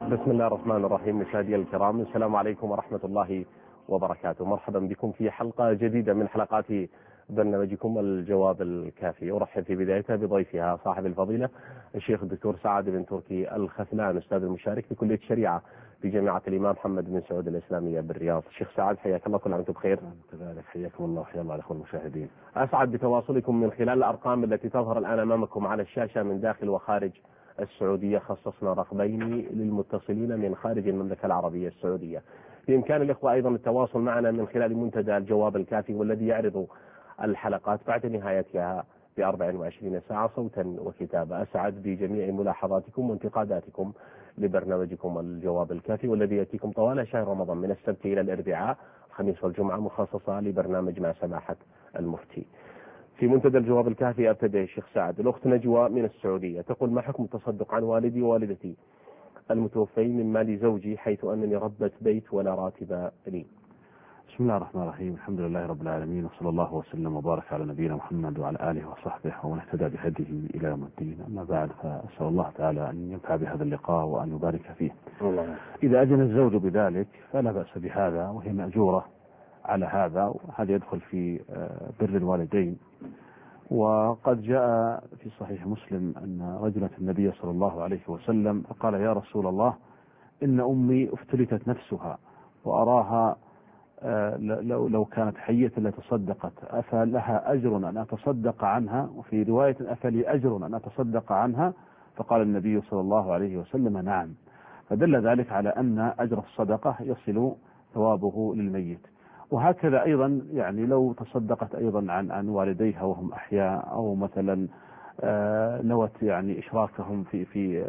بسم الله الرحمن الرحيم. مشاهدي الكرام، السلام عليكم ورحمة الله وبركاته. مرحبا بكم في حلقة جديدة من حلقات برنامجكم الجواب الكافي. أرحب في بدايتها بضيفها صاحب الفضيلة الشيخ الدكتور سعد بن تركي الخثلان، أستاذ المشارك في كلية الشريعة في جامعة الإمام محمد بن سعود الإسلامية بالرياض. الشيخ سعد حياك الله، كل عام وأنتم بخير. كذلك حياكم الله وحيا الله الأخوة المشاهدين. أسعد بتواصلكم من خلال الأرقام التي تظهر الآن أمامكم على الشاشة من داخل وخارج السعودية. خصصنا رقمين للمتصلين من خارج المملكة العربية السعودية. بإمكان الإخوة أيضا التواصل معنا من خلال منتدى الجواب الكافي، والذي يعرض الحلقات بعد نهايتها ب 24 ساعة صوتا وكتابة. أسعد بجميع ملاحظاتكم وانتقاداتكم لبرنامجكم الجواب الكافي، والذي يأتيكم طوال شهر رمضان من السبت إلى الأربعاء، الخميس والجمعة، مخصصة لبرنامج مع سماحة المفتي. في منتدى الجواب الكافي أبتدأ الشيخ سعد. الأخت نجوى من السعودية تقول: ما حكم التصدق عن والدي ووالدتي المتوفين من مال زوجي، حيث أنني ربة بيت ولا راتب لي؟ بسم الله الرحمن الرحيم. الحمد لله رب العالمين، وصلى الله وسلم وبارك على نبينا محمد وعلى آله وصحبه ومن اهتدى بهديه إلى يوم الدين. أما بعد، فأسأل الله تعالى أن ينفع بهذا اللقاء وأن يبارك فيه. الله. إذا أذن الزوج بذلك فلا بأس بهذا، وهي مأجورة على هذا، وهذا يدخل في بر الوالدين. وقد جاء في صحيح مسلم أن رجلا النبي صلى الله عليه وسلم قال: يا رسول الله، إن أمي افتلتت نفسها وأراها لو كانت حية لتصدقت، أفلها أجر أن أتصدق عنها؟ وفي رواية: أفلي أجر أن أتصدق عنها؟ فقال النبي صلى الله عليه وسلم: نعم. فدل ذلك على أن أجر الصدقة يصل ثوابه للميت. وهكذا أيضا يعني لو تصدقت أيضا عن والديها وهم أحياء، أو مثلا نوت يعني إشراكهم في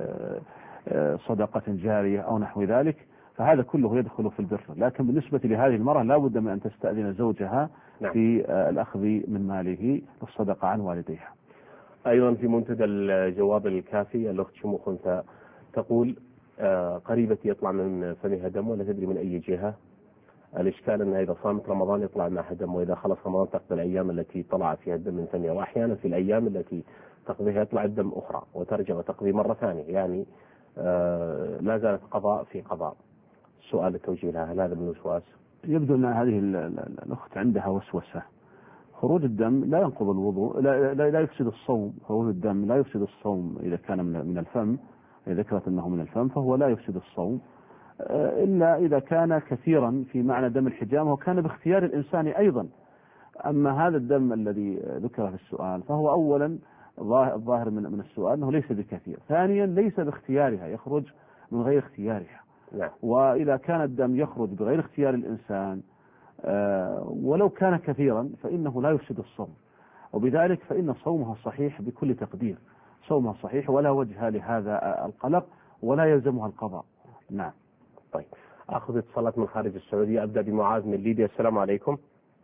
صدقة جارية أو نحو ذلك، فهذا كله يدخل في البر. لكن بالنسبة لهذه المرأة لا بد من أن تستأذن زوجها في الأخذ من ماله للصدقة عن والديها. أيضا في منتدى الجواب الكافي الأخت شموخ تقول: قريبتي يطلع من فمها دم ولا تدري من أي جهة. الإشكال أنها إذا صامت رمضان يطلع معها دم، وإذا خلص رمضان تقضي الأيام التي طلع فيها الدم من فمها، وأحيانا في الأيام التي تقضيها يطلع الدم أخرى وترجع وتقضي مرة ثانية، يعني لا زالت قضاء في قضاء. سؤال التوجيه لها: هل هذا من الوسواس؟ يبدو أن هذه الأخت عندها وسوسة. خروج الدم لا ينقض الوضوء، لا يفسد الصوم. خروج الدم لا يفسد الصوم إذا كان من الفم، إذا ذكرت أنه من الفم فهو لا يفسد الصوم، إلا إذا كان كثيرا في معنى دم الحجامة، وكان باختيار الإنسان أيضا. أما هذا الدم الذي ذكر في السؤال فهو أولا الظاهر من السؤال أنه ليس بكثير، ثانيا ليس باختيارها، يخرج من غير اختيارها. وإذا كان الدم يخرج بغير اختيار الإنسان ولو كان كثيرا فإنه لا يفسد الصوم، وبذلك فإن صومها صحيح بكل تقدير، صومها صحيح ولا وجه لهذا القلق ولا يلزمها القضاء. نعم. طيب، أخذ اتصالات من خارج السعودية. أبدأ بمعاذ من ليبيا. السلام عليكم.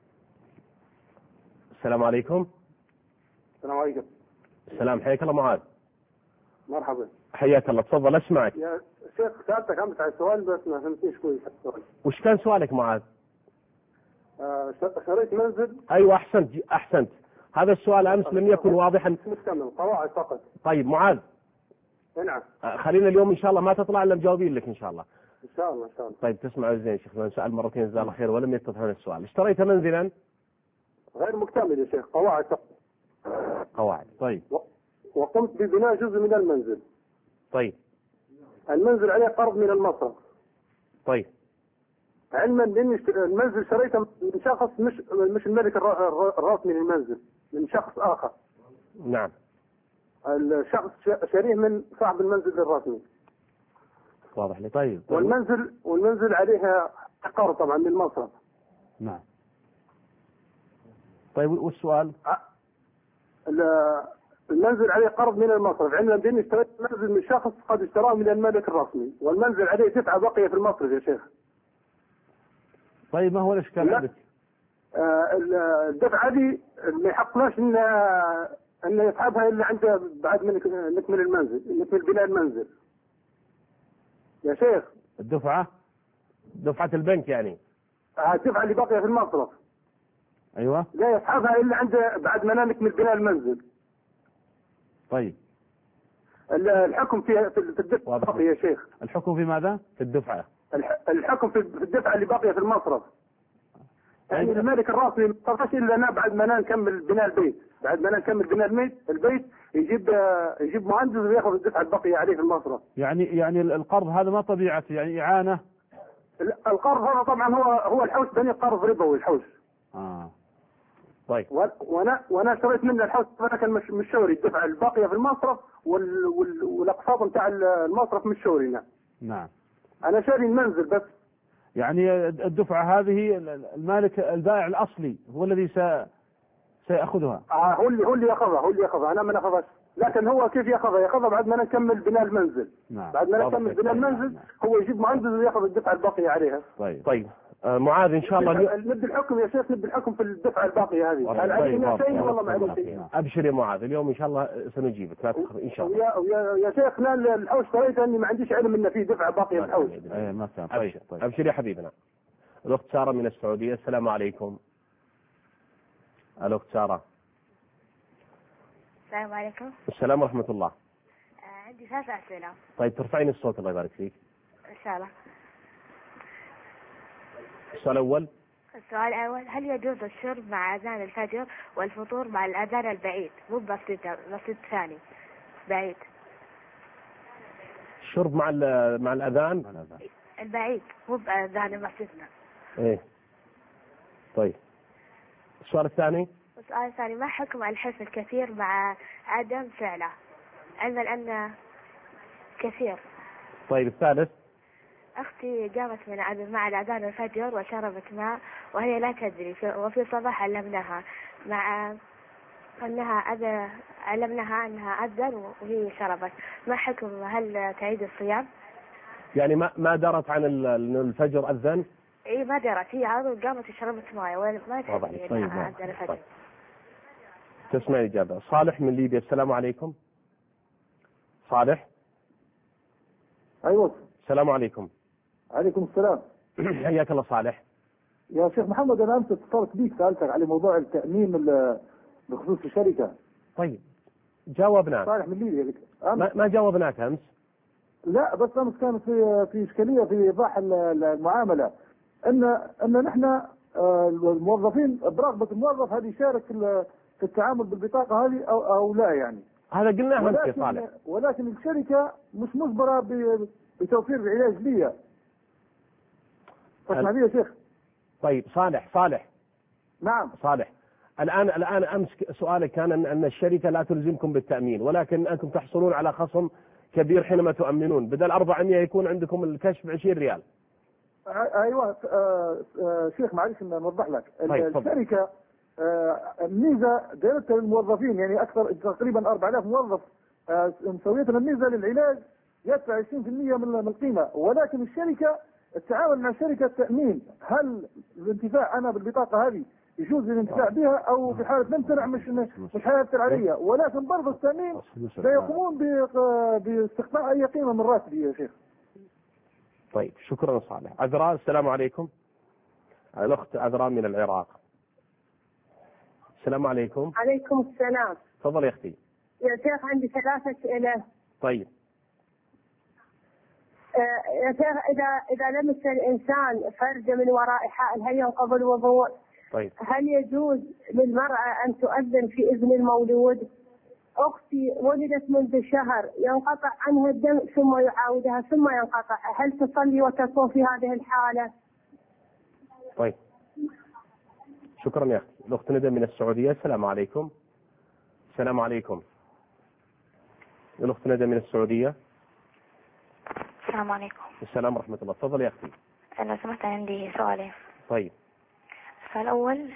السلام عليكم. السلام عليكم. السلام، حياك الله معاذ. مرحبا. حياك الله، تفضل أسمعك. يا شيخ سألتك عن السؤال بس ما فهمتنيش كويس السؤال. وش كان سؤالك معاذ؟ شريت منزل. أيوة، أحسنت. هذا السؤال أمس لم يكن واضحا. مكتمل قواعد فقط. طيب معاذ. نعم. خلينا اليوم إن شاء الله ما تطلع إلا مجاوبين لك إن شاء الله. إن شاء الله. طيب تسمع زين شيخ، لأن سأل مرتين جزاه الله خير ولم يتضح عن السؤال. اشتريت منزلا غير مكتمل يا شيخ، قواعد فقط. قواعد. طيب. وقمت ببناء جزء من المنزل. طيب. المنزل عليه قرض من المصرف. طيب. علما بأن المنزل شريته من شخص مش الملك الرسمي للمنزل، من شخص آخر. نعم. الشخص شريه من صاحب المنزل الرسمي. واضح لي. طيب. والمنزل عليها قرض طبعا من المصرف. نعم. طيب، والسؤال؟ المنزل عليه قرض من المصرف، علما بأني اشتريت منزل من شخص قد اشتراه من الملك الرسمي، والمنزل عليه دفعة بقية في المصرف يا شيخ. طيب، ما هو الإشكال عندك؟ الدفعة دي ما يحقناش أن يسحبها إلا عند بعد ما نكمل المنزل، نكمل بناء المنزل يا شيخ. دفعة البنك يعني؟ الدفعة اللي باقية في المصرف. أيوة. لا يسحبها إلا عند بعد ما نكمل بناء المنزل. طيب. الحكم في الدفعة باقي يا شيخ. الحكم في ماذا؟ في الدفعة. الحكم في الدفعة اللي باقية في المصرف. يعني المالك الراسي ما قررش الا انا بعد ما نكمل بناء البيت، بعد ما نكمل بناء البيت يجيب مهندس وياخذ الدفعة الباقية عليه في المصرف. يعني القرض هذا ما طبيعته، يعني إعانة؟ القرض هذا طبعا هو الحوش بني قرض ربوي الحوش. طيب. وانا اشتريت منه الحوش كان مش شوري، الدفعة الباقية في المصرف والاقساط نتاع المصرف مش شوري. نعم. انا شاري المنزل بس. يعني الدفعة هذه المالك البائع الأصلي هو الذي سيأخذها. هو اللي ياخذها انا ما ناخذهاش، لكن هو كيف ياخذها بعد ما نكمل بناء المنزل. نعم. بعد ما نكمل بناء المنزل. نعم. هو يجيب مهندس وياخذ الدفعة الباقية عليها. طيب. معاذ ان شاء الله نبدي الحكم يا شيخ، نبدي الحكم في الدفعة الباقية هذه. هل عندنا شيء والله ما عندنا شيء؟ ابشر يا معاذ، اليوم ان شاء الله سنجيبك، لا تخف ان شاء الله. يا شيخ الحوش اشتريته اني ما عنديش علم انه في دفعة باقية في الحوش. ما كان. طيب. ابشر يا حبيبنا. الاخت سارة من السعودية، السلام عليكم. الاخت سارة. السلام عليكم. السلام ورحمة الله. عندي 3 أسئلة. طيب ترفعين الصوت الله يبارك فيك. إن شاء الله. السؤال الأول، هل يجوز الشرب مع أذان الفجر والفطور مع الأذان البعيد مو بسيط ثاني بعيد؟ الشرب مع الأذان البعيد مو بأذان مسجدنا. إيه. طيب السؤال الثاني، ما حكم الحلف الكثير مع عدم فعله علما أن كثير؟ طيب الثالث، أختي قامت مع الأذان الفجر وشربت ماء وهي لا تدري، وفي الصباح علمناها علمناها أنها أذن وهي شربت، ما حكم؟ هل تعيد الصيام؟ يعني ما درت عن الفجر أذن؟ إيه ما درت، هي عرض قامت وشربت ماء وما تدري أنها أذن الفجر. تسمع الإجابة. صالح من ليبيا، السلام عليكم. صالح. أيوة. السلام عليكم. عليكم السلام. حياك الله صالح. يا شيخ محمد، أنا أمس اتصلت بيك سألتك على موضوع التأمين بخصوص الشركة. طيب جاوبناك. صالح من ليبيا. ما جاوبناك أمس. لا بس أمس كانت في إشكالية في إيضاح المعاملة، أن نحن الموظفين برغبة الموظف هذه يشارك في التعامل بالبطاقة هذه أو لا يعني. هذا قلناه أمس يا صالح. ولكن الشركة مش مجبرة بتوفير العلاج لي. تسمع لي يا شيخ؟ طيب صالح. نعم. صالح، الآن أمس سؤالك كان أن الشركة لا تلزمكم بالتأمين، ولكن أنتم تحصلون على خصم كبير حينما تؤمنون، بدل 400 يكون عندكم الكشف 20 ريال. أيوة. شيخ معلش نوضح لك. طيب الشركة الميزة دائرتها للموظفين، يعني أكثر تقريبا 4000 موظف، مسوية الميزة للعلاج يدفع 20% من القيمة، ولكن الشركة التعامل مع شركة التأمين، هل الانتفاع أنا بالبطاقة هذه يجوز الانتفاع بها أو في حالة نمتنع مش حالة عليا، ولكن برضه التأمين لا يقومون باستقطاع أي قيمة من راتبي يا شيخ. طيب شكرا صالح. عذراء، السلام عليكم. الأخت عذراء من العراق، السلام عليكم. عليكم السلام. تفضل يا أختي. يا شيخ عندي 3 أسئلة. طيب. يا شيخ إذا لمس الإنسان فرجة من وراء حائل هل ينقض الوضوء؟ طيب. هل يجوز للمرأة أن تؤذن في إذن المولود؟ أختي ولدت منذ شهر، ينقطع عنها الدم ثم يعاودها ثم ينقطع، هل تصلي وتصوم في هذه الحالة؟ طيب شكرا يا أختي. الأخت ندى من السعودية، السلام عليكم. السلام عليكم. الأخت ندى من السعودية. السلام عليكم. السلام ورحمة الله. تفضل يا أختي. لو سمحت عندي سؤالين. طيب. السؤال الأول،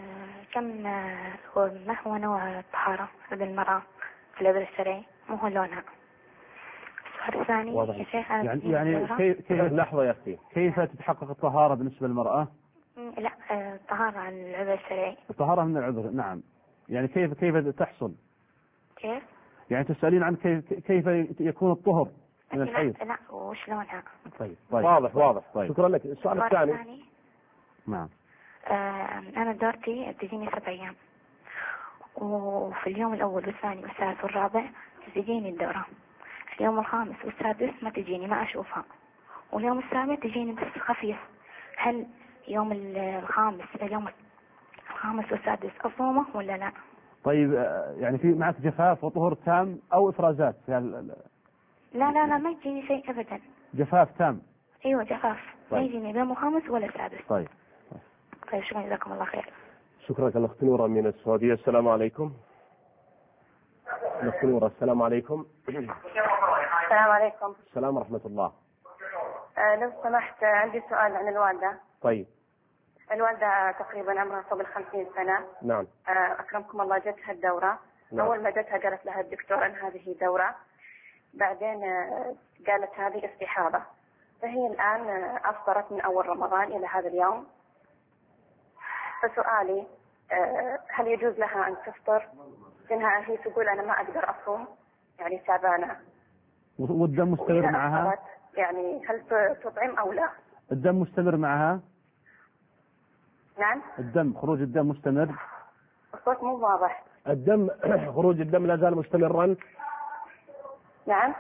ما هو نوع الطهارة للمرأة في الإبر الشرعي؟ ما هو لونها؟ السؤال الثاني يا شيخ، يعني كيف لحظة يا أختي، كيف تتحقق الطهارة بالنسبة للمرأة؟ لا، الطهارة عن العذر الشرعي. الطهارة من العذر، نعم. يعني كيف تحصل؟ كيف؟ يعني تسألين عن كيف يكون الطهر من الحيض؟ لا وش لونها؟ طيب. واضح. طيب. شكرا لك. السؤال الثاني. نعم. أنا دورتي تجيني 7 أيام، وفي اليوم الأول والثاني والثالث والرابع تزيديني الدورة، اليوم الخامس والسادس ما تجيني، ما أشوفها، واليوم السابع تجيني بس خفيف. هل يوم اليوم الخامس والسادس أصومه ولا لا؟ طيب يعني في معك جفاف وطهر تام أو إفرازات يعني لا ما يجيني شيء أبدا. جفاف تام؟ أيوة جفاف. طيب. ما يجيني اليوم الخامس ولا السادس. طيب شكرا، جزاكم الله خير. شكرا الأخت نورة من السعودية. السلام عليكم. الأخت نورة السلام عليكم. السلام عليكم. السلام ورحمة الله. لو سمحت عندي سؤال عن الوالدة. طيب. الوالدة تقريبا عمرها فوق 50 سنة. نعم. أكرمكم الله جتها الدورة. نعم. أول ما جتها قالت لها الدكتور أن هذه دورة، بعدين قالت هذه استحاضة، فهي الآن أفطرت من أول رمضان إلى هذا اليوم. فسؤالي هل يجوز لها أن تفطر؟ لأنها هي تقول أنا ما أقدر أصوم، يعني تعبانة. والدم مستمر معها؟ يعني هل تطعم أو لا؟ الدم مستمر معها؟ نعم. الدم، خروج الدم مستمر؟ الصوت مو واضح. الدم خروج الدم لا زال مستمرا؟ نعم.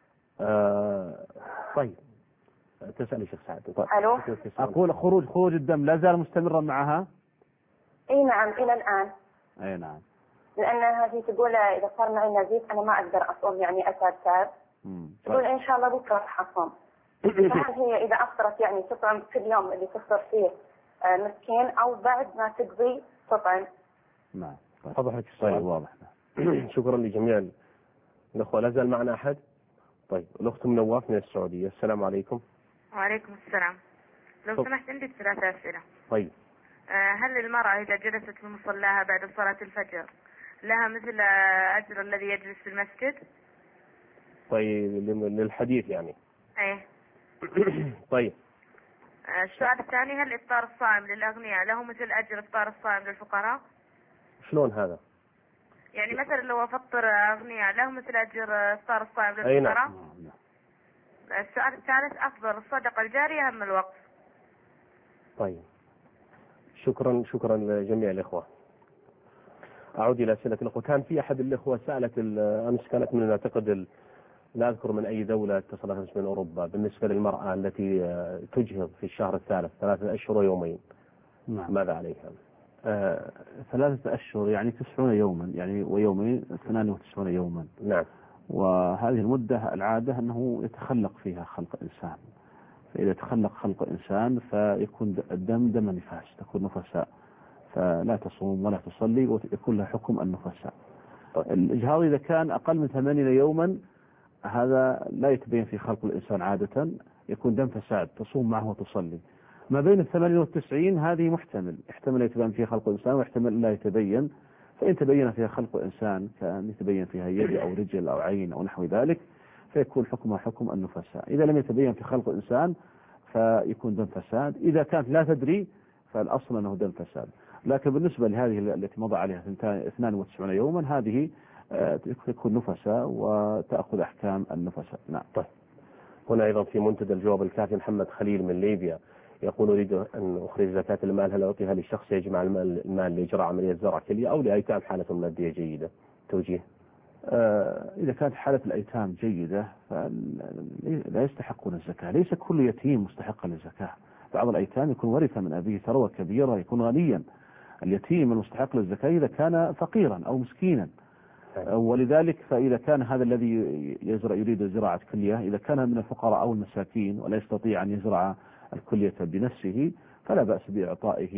طيب تسألي شيخ سعد. طيب. ألو. أقول خروج الدم لا زال مستمرا معها؟ اي نعم الى الان. اي نعم. لان هذه تقول اذا صار معي نزيف انا ما اقدر اصوم، يعني اساد. تقول ان شاء الله بكره راح اصوم. فهل هي اذا افطرت يعني تطعم في اليوم اللي تفطر فيه مسكين، او بعد ما تقضي تطعم؟ نعم. واضح لك السؤال؟ واضح. شكرا لجميع الأخوة. لا زال معنا أحد؟ طيب الأخت من نواف من السعودية. السلام عليكم. وعليكم السلام. لو سمحت عندي 3 أسئلة. طيب. هل المرأة إذا جلست في مصلاها بعد صلاة الفجر لها مثل أجر الذي يجلس في المسجد؟ طيب للحديث يعني. ايه. طيب. السؤال الثاني، هل إفطار الصائم للأغنياء له مثل أجر إفطار الصائم للفقراء؟ شلون هذا؟ يعني مثلا لو أفطر أغنياء له مثل أجر إفطار الصائم للفقراء؟ أي نعم. السؤال الثالث، أفضل الصدقة الجارية أم الوقف؟ طيب شكرا لجميع الإخوة. أعود إلى أسئلة الأخوة. كان في أحد الإخوة سألت أمس، كانت من أعتقد لا أذكر من أي دولة اتصلت أمس من أوروبا، بالنسبة للمرأة التي تجهض في الشهر الثالث 3 أشهر ويومين. نعم. ماذا عليها؟ 3 أشهر يعني 90 يوما، يعني ويومين 98 يوما. نعم. وهذه المدة العادة أنه يتخلق فيها خلق إنسان، فإذا تخلق خلق إنسان فيكون الدم دم نفاس، تكون نفساء، فلا تصوم ولا تصلي ويكون لها حكم النفساء. الإجهاض إذا كان أقل من 80 يوما هذا لا يتبين في خلق الإنسان عادة، يكون دم فساد، تصوم معه وتصلي. ما بين 80 و90 هذه يحتمل يتبين فيها خلق الإنسان ويحتمل لا يتبين. فإن تبين فيها خلق الإنسان كأن يتبين فيها يد أو رجل أو عين أو نحو ذلك فيكون حكمها حكم النفساء. إذا لم يتبين في خلق الإنسان فيكون دم فساد. إذا كانت لا تدري فالأصل أنه دم فساد. لكن بالنسبة لهذه التي مضى عليها 92 يوما هذه تكون نفساء وتأخذ أحكام النفساء. نعم. طيب. هنا أيضا في منتدى الجواب الكافي محمد خليل من ليبيا يقول أريد أن أخرج زكاة المال، هل أعطيها للشخص يجمع المال لإجراء عملية زرع كلية أو لأيتام حالة مادية جيدة؟ توجيه. إذا كانت حالة الأيتام جيدة فلا يستحقون الزكاة. ليس كل يتيم مستحقا للزكاة، بعض الأيتام يكون ورث من أبيه ثروة كبيرة يكون غنيا. اليتيم المستحق للزكاة إذا كان فقيرا أو مسكينا. ولذلك فإذا كان هذا الذي يريد زراعة كلية إذا كان من الفقراء أو المساكين ولا يستطيع أن يزرع الكلية بنفسه فلا بأس بإعطائه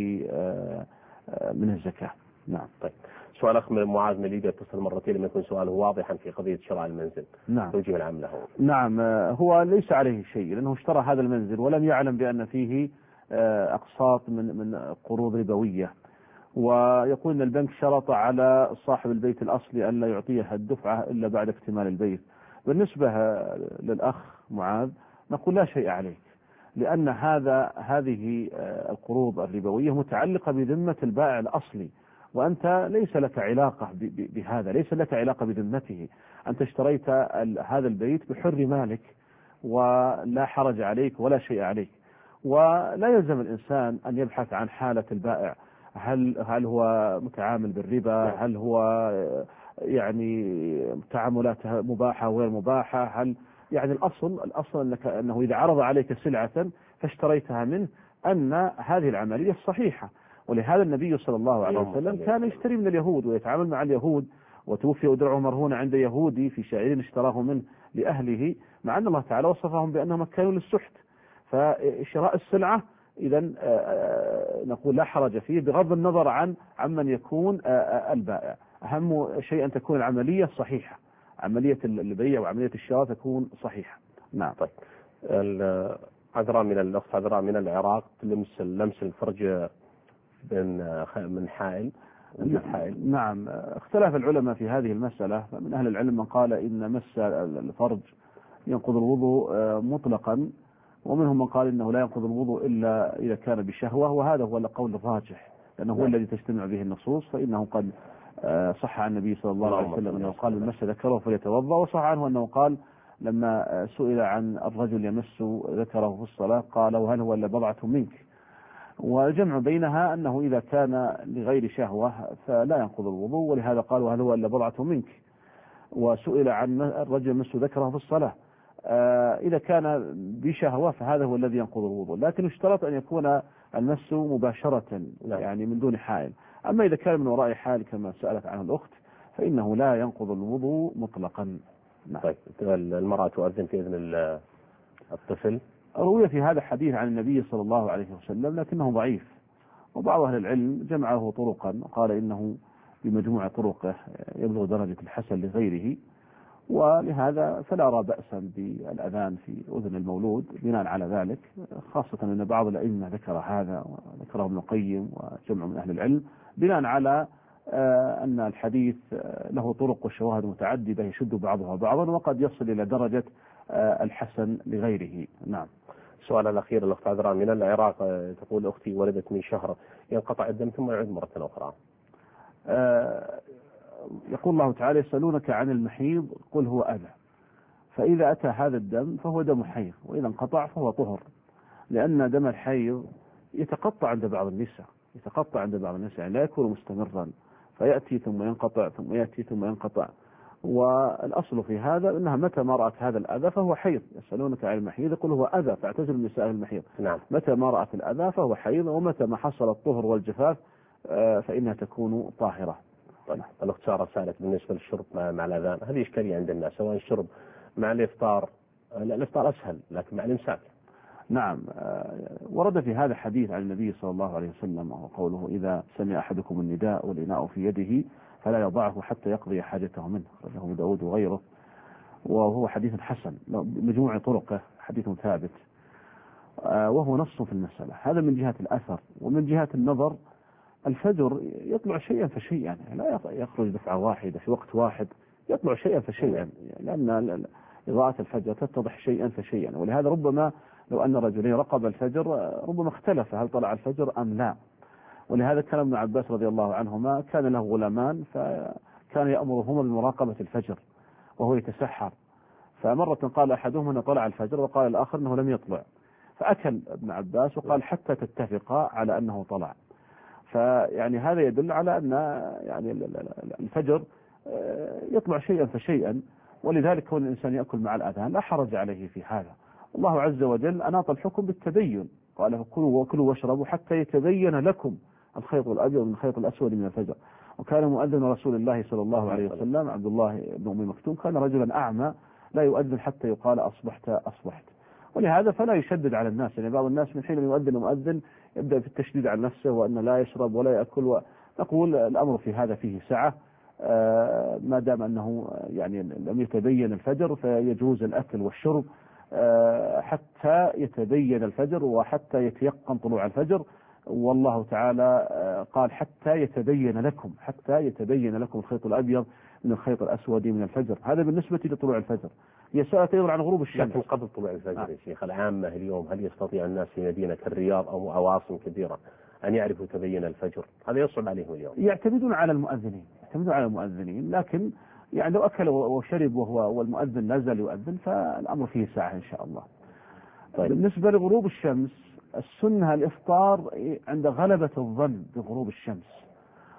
من الزكاة. نعم. طيب. سؤال أخ من معاذ من ليبيا اتصل مرتين لم يكن سؤاله واضحا في قضية شراء المنزل. نعم. توجيه العام له. نعم. هو ليس عليه شيء لأنه اشترى هذا المنزل ولم يعلم بأن فيه أقساط من قروض ربوية، ويقول أن البنك شرط على صاحب البيت الأصلي أن لا يعطيه الدفعة إلا بعد اكتمال البيت. بالنسبة للأخ معاذ نقول لا شيء عليك، لأن هذه القروض الربوية متعلقة بذمة البائع الأصلي، وأنت ليس لك علاقة بهذا، ليس لك علاقة بذمته. أنت اشتريت هذا البيت بحر مالك ولا حرج عليك ولا شيء عليك، ولا يلزم الإنسان أن يبحث عن حالة البائع، هل هو متعامل بالربا، هل هو يعني تعاملاتها مباحة وغير مباحة، هل يعني الأصل أنه إذا عرض عليك سلعة فاشتريتها منه أن هذه العملية صحيحة. ولهذا النبي صلى الله عليه وسلم كان يشتري من اليهود ويتعامل مع اليهود، وتوفي ودرعه مرهون عند يهودي في شعير اشتراه منه لأهله، مع أن الله تعالى وصفهم بأنهم كانوا للسحت. فشراء السلعة إذا نقول لا حرج فيه بغض النظر عن من يكون البائع. أهم شيء أن تكون العملية صحيحة، عملية البيع وعملية الشراء تكون صحيحة. نعم. طيب عذراء من الأخت عذراء من العراق لمس الفرج من حائل. نعم، اختلف العلماء في هذه المسألة. من أهل العلم من قال إن مس الفرج ينقض الوضوء مطلقا، ومنهم من قال إنه لا ينقض الوضوء إلا إذا كان بشهوة، وهذا هو القول الراجح لأنه هو الذي تجتمع به النصوص. فإنه قد صح عن النبي صلى الله عليه وسلم أنه قال من مس ذكره فليتوضأ، وصح عنه أنه قال لما سئل عن الرجل يمس ذكره في الصلاة قال وهل هو إلا بضعة منك. والجمع بينها أنه إذا كان لغير شهوة فلا ينقض الوضوء، ولهذا قال وهل هو إلا بضعة منك. وسئل عن الرجل يمس ذكره في الصلاة إذا كان بشهوة فهذا هو الذي ينقض الوضوء، لكن اشترط أن يكون المس مباشرة يعني من دون حائل. أما إذا كان من وراء حائل كما سألت عنه الأخت فإنه لا ينقض الوضوء مطلقا. طيب المرأة تؤذن في إذن الطفل. روي في هذا حديث عن النبي صلى الله عليه وسلم لكنه ضعيف، وبعض أهل العلم جمعه طرقا وقال إنه بمجموع طرقه يبلغ درجة الحسن لغيره، ولهذا فلا أرى بأسا بالأذان في أذن المولود بناء على ذلك، خاصة أن بعض الأئمة ذكر هذا وذكره ابن القيم وجمع من أهل العلم بناء على أن الحديث له طرق وشواهد متعددة يشد بعضها بعضا وقد يصل إلى درجة الحسن لغيره. نعم. السؤال الأخير الأخت عذراء من العراق تقول أختي ولدت من شهر ينقطع الدم ثم يعود مرة أخرى. يقول الله تعالى يسألونك عن المحيض قل هو أذى، فإذا أتى هذا الدم فهو دم حيض، وإذا انقطع فهو طهر، لأن دم الحيض يتقطع عند بعض النساء، يعني لا يكون مستمرا، فيأتي ثم ينقطع ثم يأتي ثم ينقطع. والأصل في هذا أنها متى ما رأت هذا الأذى فهو حيض. يسألونك عن المحيض يقول هو أذى فاعتزلوا النساء المحيض. نعم. متى ما رأت الأذى فهو حيض، ومتى ما حصل الطهر والجفاف فإنها تكون طاهرة. طيب الأخت سارة سألت بالنسبة للشرب مع الأذان، هذه إشكالية عند الناس سواء الشرب مع الإفطار، الإفطار أسهل لكن مع الإمساك. نعم، ورد في هذا حديث عن النبي صلى الله عليه وسلم وقوله إذا سمع أحدكم النداء والإناء في يده فلا يضعه حتى يقضي حاجته منه، خرجه أبو داود وغيره، وهو حديث حسن بمجموع طرقه، حديث ثابت، وهو نص في المسألة. هذا من جهة الأثر. ومن جهة النظر الفجر يطلع شيئا فشيئا، لا يخرج دفعة واحدة في وقت واحد، يطلع شيئا فشيئا، لأن إضاءة الفجر تتضح شيئا فشيئا. ولهذا ربما لو أن رجلين رقب الفجر ربما اختلف هل طلع الفجر أم لا. ولهذا كان ابن عباس رضي الله عنهما كان له غلامان فكان يأمرهما بمراقبة الفجر وهو يتسحر، فمرة قال أحدهما أنه طلع الفجر وقال الآخر أنه لم يطلع، فأكل ابن عباس وقال حتى تتفقا على أنه طلع. فيعني هذا يدل على أن يعني الفجر يطلع شيئا فشيئا، ولذلك كون الإنسان يأكل مع الأذان لا حرج عليه في هذا. الله عز وجل أناط الحكم بالتبين، قال فكلوا وكلوا واشربوا حتى يتبين لكم الخيط الأبيض من الخيط الأسود من الفجر. وكان مؤذن رسول الله صلى الله عليه وسلم عبد الله بن أم مكتوم كان رجلا أعمى لا يؤذن حتى يقال أصبحت. ولهذا فلا يشدد على الناس، يعني بعض الناس من حين يؤذن المؤذن يبدأ في التشديد على نفسه وأن لا يشرب ولا يأكل. نقول الأمر في هذا فيه سعة، ما دام أنه يعني لم يتبين الفجر فيجوز الأكل والشرب حتى يتبين الفجر وحتى يتيقن طلوع الفجر. والله تعالى قال حتى يتبين لكم الخيط الأبيض من الخيط الأسود من الفجر. هذا بالنسبة لطلوع الفجر. هي سألت أيضا عن غروب الشمس. لكن قبل طلوع الفجر يا شيخ العامة اليوم هل يستطيع الناس في مدينة الرياض أو عواصم كبيرة أن يعرفوا تبين الفجر؟ هذا يصعب عليهم اليوم. يعتمدون على المؤذنين، لكن يعني لو أكل وشرب والمؤذن نزل يؤذن فالأمر فيه ساعة إن شاء الله. طيب. بالنسبة لغروب الشمس السنة الإفطار عند غلبة الظن بغروب الشمس،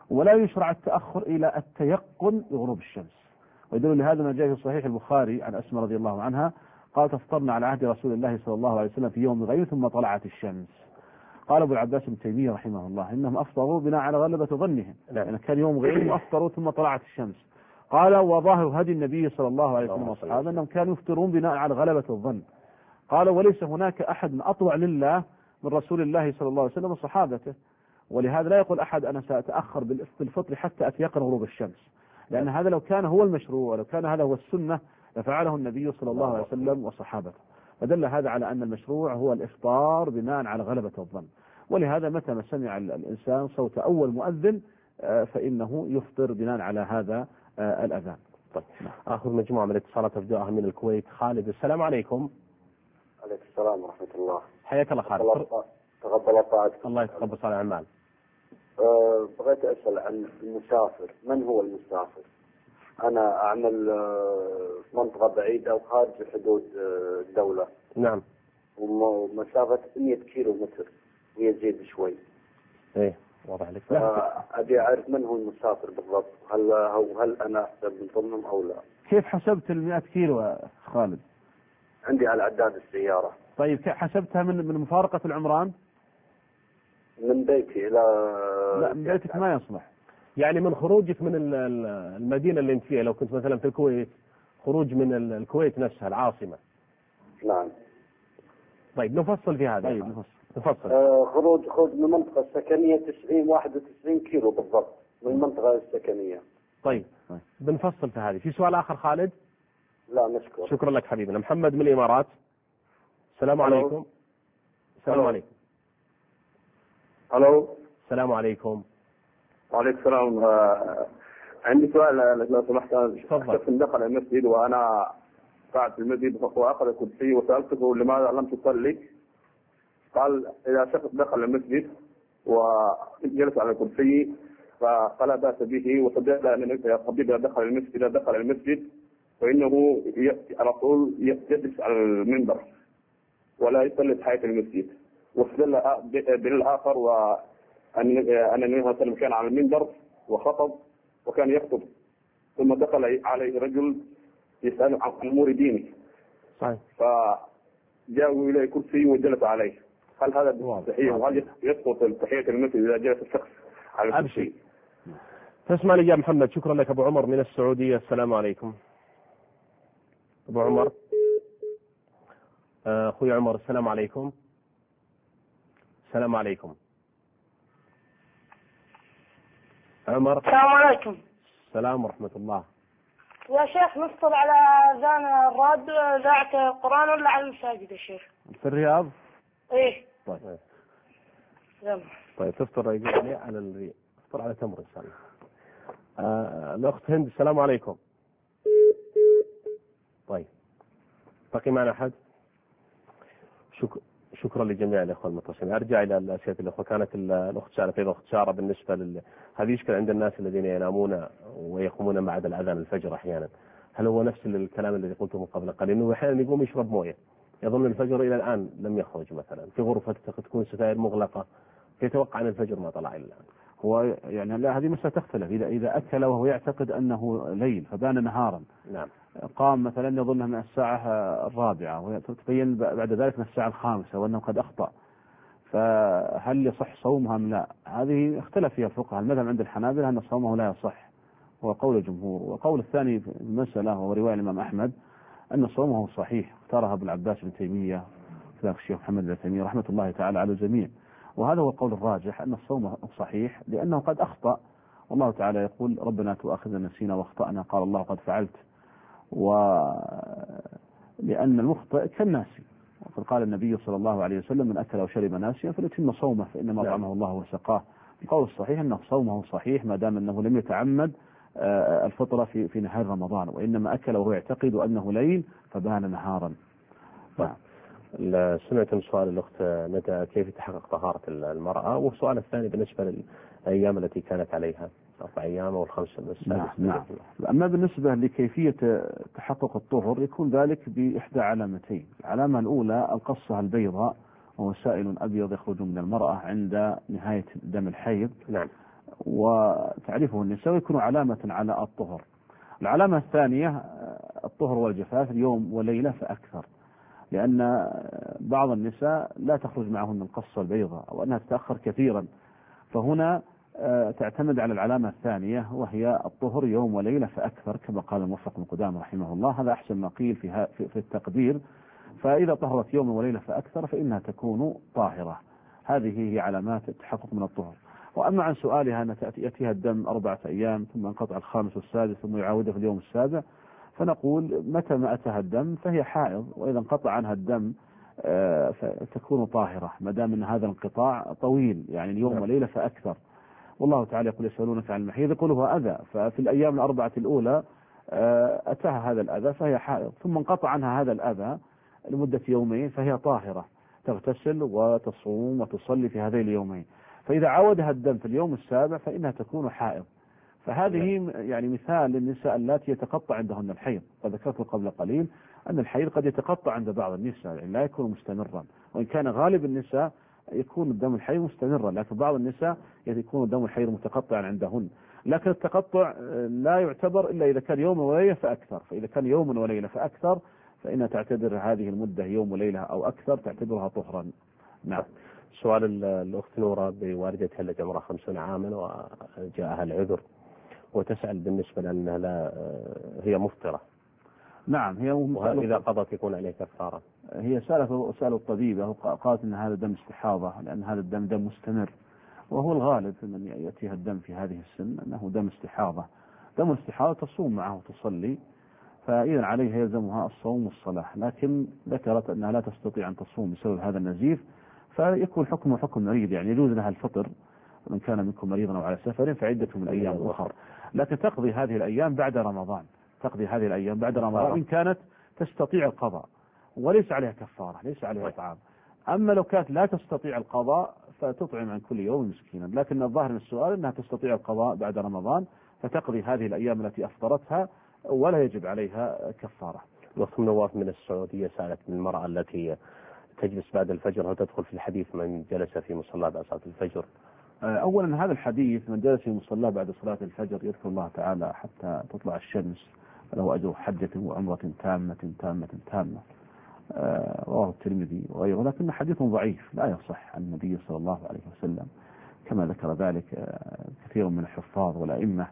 ولا يشرع التأخر إلى التيقن بغروب الشمس. ويدل لهذا ما جاء في صحيح البخاري عن أسماء رضي الله عنها قالت افطرنا على عهد رسول الله صلى الله عليه وسلم في يوم الغيم ثم طلعت الشمس. قال أبو العباس ابن تيمية رحمه الله إنهم أفطروا بناء على غلبة ظنهم، يعني كان يوم غيم وأفطروا ثم طلعت الشمس. قال وظاهر هدي النبي صلى الله عليه وسلم وأصحابه أنهم كانوا يفطرون بناء على غلبة الظن. قال وليس هناك أحد أطوع لله من رسول الله صلى الله عليه وسلم وصحابته، ولهذا لا يقول أحد أنا سأتأخر بالفطر حتى أتيقن غروب الشمس، لأن هذا لو كان هو المشروع ولو كان هذا هو السنة لفعله النبي صلى الله عليه وسلم وصحابته. فدل هذا على أن المشروع هو الإفطار بناء على غلبة الظن. ولهذا متى ما سمع الإنسان صوت أول مؤذن فإنه يفطر بناء على هذا الأذان. طيب أخذ مجموعة من الاتصالات أبدأها من الكويت. خالد السلام عليكم. عليكم السلام ورحمة الله. حياك الله خالد. تقبل طاعتك. الله يتقبل صالح الأعمال. بغيت أسأل عن المسافر، من هو المسافر؟ أنا أعمل في منطقة بعيدة وخارج حدود الدولة. نعم. ومسافة 100 كيلو متر ويزيد شوي. إيه واضح لك. أبي أعرف من هو المسافر بالضبط، هل أنا أحسب من ضمنهم أو لا؟ كيف حسبت 100 كيلو خالد؟ عندي على عداد السيارة. طيب كيف حسبتها من مفارقة العمران؟ من بيتي إلى لا من بيتك ما يصلح. يعني من خروجك من المدينة اللي انت فيها، لو كنت مثلا في الكويت، خروج من الكويت نفسها العاصمة. نعم. طيب نفصل في هذا. طيب نفصل. خروج من المنطقة السكنية 91 كيلو بالضبط من المنطقة السكنية. طيب بنفصل في هذه. في سؤال آخر خالد؟ لا نشكر. شكرا لك حبيبنا. محمد من الإمارات. السلام عليكم. السلام عليكم. الو. السلام عليكم. وعليكم السلام. عندي سؤال لو سمحت. شخص دخل المسجد وانا قاعد في المسجد واخذ الكرسي وسالته لماذا لم تصلي؟ قال اذا شخص دخل المسجد وجلس على الكرسي فلا باس به، وصدق ان اذا دخل المسجد فانه على طول يجلس على المنبر ولا يصلي تحية المسجد. واستدل دليل اخر أن النبي صلى الله عليه وسلم كان على المنبر وخطب وكان يخطب ثم دخل عليه رجل يسأله عن أمور دينه. صحيح. فجاءوا إليه كرسي وجلس عليه. هل هذا صحيح؟ وهل يسقط تحية المسجد إذا جلس الشخص على الكرسي؟ تسمع لي يا محمد. شكرا لك. أبو عمر من السعودية. السلام عليكم. أبو عمر. أخوي عمر السلام عليكم. السلام عليكم. عمر. السلام عليكم. السلام ورحمة الله. يا شيخ نفطر على أذان الراديو إذاعة القرآن ولا على المساجد يا شيخ؟ في الرياض؟ إيه. طيب تفطر يعني على تفطر على تمر إن شاء الله. الأخت هند السلام عليكم. طيب بقي معنا أحد؟ شكرا لجميع الأخوة المتصلين. أرجع إلى أسئلة الأخوة. كانت الأخت سألت أيضا أخت سارة بالنسبة هذه يشكل عند الناس الذين ينامون ويقومون بعد الأذان الفجر أحيانا. هل هو نفس الكلام الذي قلته من قبل قليل، إنه أحيانا يقوم يشرب موية يظن الفجر إلى الآن لم يخرج، مثلا في غرفته تكون ستائر مغلقة يتوقع أن الفجر ما طلع إلا الآن. هو يعني لا، هذه مسألة تختلف. إذا أكل وهو يعتقد أنه ليل فبان نهارا. نعم. قام مثلا يظنها من الساعة 4 وتبين بعد ذلك من الساعة 5 وأنه قد أخطأ، فهل يصح صومها أم لا؟ هذه اختلف فيها الفقهاء. المذهب عند الحنابلة أن صومه لا يصح، هو قول الجمهور. وقول الثاني في المسألة وهو رواية الإمام أحمد أن صومه صحيح، اختارها ابن العباس بن تيمية وكذلك الشيخ محمد بن تيمية رحمة الله تعالى على الجميع. وهذا هو القول الراجح أن الصوم صحيح لأنه قد أخطأ، والله تعالى يقول ربنا تؤاخذنا نسينا واخطأنا، قال الله قد فعلت. ولأن المخطئ كالناسي، وقد قال النبي صلى الله عليه وسلم من أكل أو شرب ناسيا فليتم صومه فإنما أطعمه الله وسقاه. القول الصحيح أنه صومه صحيح ما دام أنه لم يتعمد الفطرة في نهار رمضان، وإنما أكل وهو يعتقد أنه ليل فبان نهارا. سمعت من سؤال الأخت ندى كيف تحقق طهارة المرأة، والسؤال الثاني بالنسبة للأيام التي كانت عليها 4 أيام أو 5 نعم. أما بالنسبة لكيفية تحقق الطهر يكون ذلك بإحدى علامتين. العلامة الأولى القصة البيضاء وهو سائل أبيض يخرج من المرأة عند نهاية دم الحيض. نعم. وتعرفه النساء ويكون علامة على الطهر. العلامة الثانية الطهر والجفاف يوم وليلة فأكثر، لأن بعض النساء لا تخرج معهن القصة البيضاء أو أنها تتأخر كثيرا، فهنا تعتمد على العلامة الثانية وهي الطهر يوم وليلة فأكثر، كما قال الموفق بن قدامة رحمه الله. هذا أحسن ما قيل في التقدير. فإذا طهرت يوم وليلة فأكثر فإنها تكون طاهرة. هذه هي علامات التحقق من الطهر. وأما عن سؤالها أن يأتيها الدم 4 أيام ثم انقطع الخامس والسادس ثم يعاودها في اليوم السابع، فنقول متى ما أتاها الدم فهي حائض، وإذا انقطع عنها الدم فتكون طاهرة ما دام أن هذا الانقطاع طويل، يعني اليوم وليلة فأكثر. والله تعالى يقول يسألونك عن المحيض يقول هو أذى، ففي الأيام 4 الأولى أتاها هذا الأذى فهي حائض، ثم انقطع عنها هذا الأذى لمدة يومين فهي طاهرة، تغتسل وتصوم وتصلي في هذين اليومين. فإذا عودها الدم في اليوم السابع فإنها تكون حائض. فهذه يعني مثال للنساء اللاتي يتقطع عندهن الحيض. وذكرت قبل قليل أن الحيض قد يتقطع عند بعض النساء، يعني لا يكون مستمرا، وإن كان غالب النساء يكون الدم الحيض مستمرا، لكن بعض النساء يكون الدم الحيض متقطعا عندهن. لكن التقطع لا يعتبر إلا إذا كان يوم وليلة فأكثر، فإذا كان يوم وليلة فأكثر فإنها تعتبر هذه المدة يوم وليلة أو أكثر تعتبرها طهرا. نعم. سؤال الأخت نورة بوالدتها التي عمرها 50 عاما وجاءها العذر، وتسأل بالنسبة لأنها لا هي مفطرة. نعم هي وإذا قضت يكون عليه كفارة. هي سألت الطبيبة قالت أن هذا دم استحاضة، لأن هذا الدم دم مستمر، وهو الغالب في من يأتيها الدم في هذه السن أنه دم استحاضة. دم الاستحاضة تصوم معه وتصلي، فإذا عليها يلزمها الصوم والصلاة، لكن ذكرت أنها لا تستطيع أن تصوم بسبب هذا النزيف، فيكون حكمه حكم مريض، يعني يجوز لها الفطر من كان منكم مريضا أو على سفر فعدة من أيام أخرى، لكن تقضي هذه الأيام بعد رمضان، تقضي هذه الأيام بعد رمضان إن كانت تستطيع القضاء، وليس عليها كفارة، ليس عليها إطعام. أما لو كانت لا تستطيع القضاء فتطعم عن كل يوم مسكينا، لكن الظاهر من السؤال أنها تستطيع القضاء بعد رمضان، فتقضي هذه الأيام التي أفطرتها ولا يجب عليها كفارة. الأخت نواف من السعودية سألت من المرأة التي تجلس بعد الفجر هل تدخل في الحديث من جلس في مصلى بعد صلاة الفجر؟ أولا هذا الحديث من جلس في مصلى بعد صلاة الفجر يذكر الله تعالى حتى تطلع الشمس له أجر حجة وعمرة تامة تامة تامة، رواه الترمذي وغيره، لكن حديث ضعيف لا يصح عن النبي صلى الله عليه وسلم كما ذكر ذلك كثير من الحفاظ والأئمة.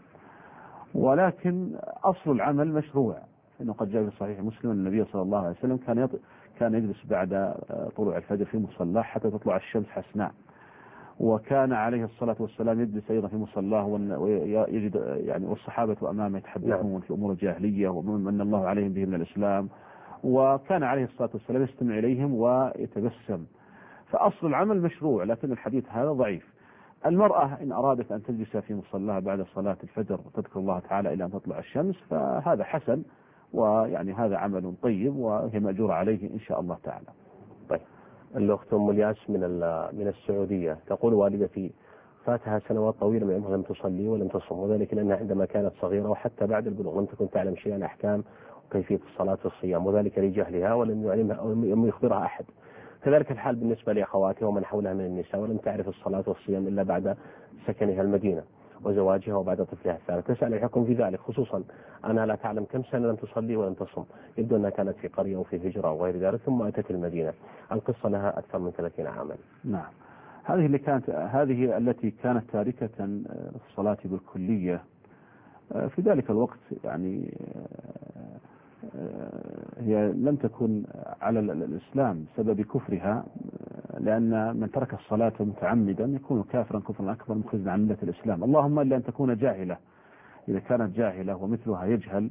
ولكن أصل العمل مشروع، إنه قد جاء في صحيح مسلم أن النبي صلى الله عليه وسلم كان يجلس بعد طلوع الفجر في مصلاه حتى تطلع الشمس حسناء، وكان عليه الصلاة والسلام يجلس أيضا في مصلاه ويجد يعني والصحابة أمامه يتحدثون في أمور الجاهلية ومن الله عليهم به من الإسلام، وكان عليه الصلاة والسلام يستمع إليهم ويتبسم. فأصل العمل مشروع، لكن الحديث هذا ضعيف. المرأة إن أرادت أن تجلس في مصلاها بعد صلاة الفجر وتذكر الله تعالى إلى أن تطلع الشمس فهذا حسن، ويعني هذا عمل طيب وهي مأجورة عليه إن شاء الله تعالى. طيب الأخت أم الياس من السعودية تقول والدتي فاتها سنوات طويلة من عمرها لم تصلي ولم تصم، وذلك لأنها عندما كانت صغيرة وحتى بعد البلوغ لم تكن تعلم شيئا عن أحكام وكيفية الصلاة والصيام، وذلك لجهلها ولم يعلمها أو لم يخبرها أحد. كذلك الحال بالنسبة لأخواتها ومن حولها من النساء، ولم تعرف الصلاة والصيام إلا بعد سكنها المدينة وزواجها وبعد طفلها الثالث. تسأل الحكم في ذلك، خصوصا أنها لا تعلم كم سنة لم تصلي ولم تصم، يبدو أنها كانت في قرية أو في هجرة أو غير ذلك ثم أتت المدينة. القصة لها أكثر من 30 عاما. نعم، هذه التي كانت تاركة الصلاة بالكلية في ذلك الوقت، يعني هي لم تكن على الإسلام سبب كفرها، لأن من ترك الصلاة متعمدا يكون كافرا كفرا أكبر مخرجا عن ملة الإسلام، اللهم إلا أن تكون جاهلة. إذا كانت جاهلة ومثلها يجهل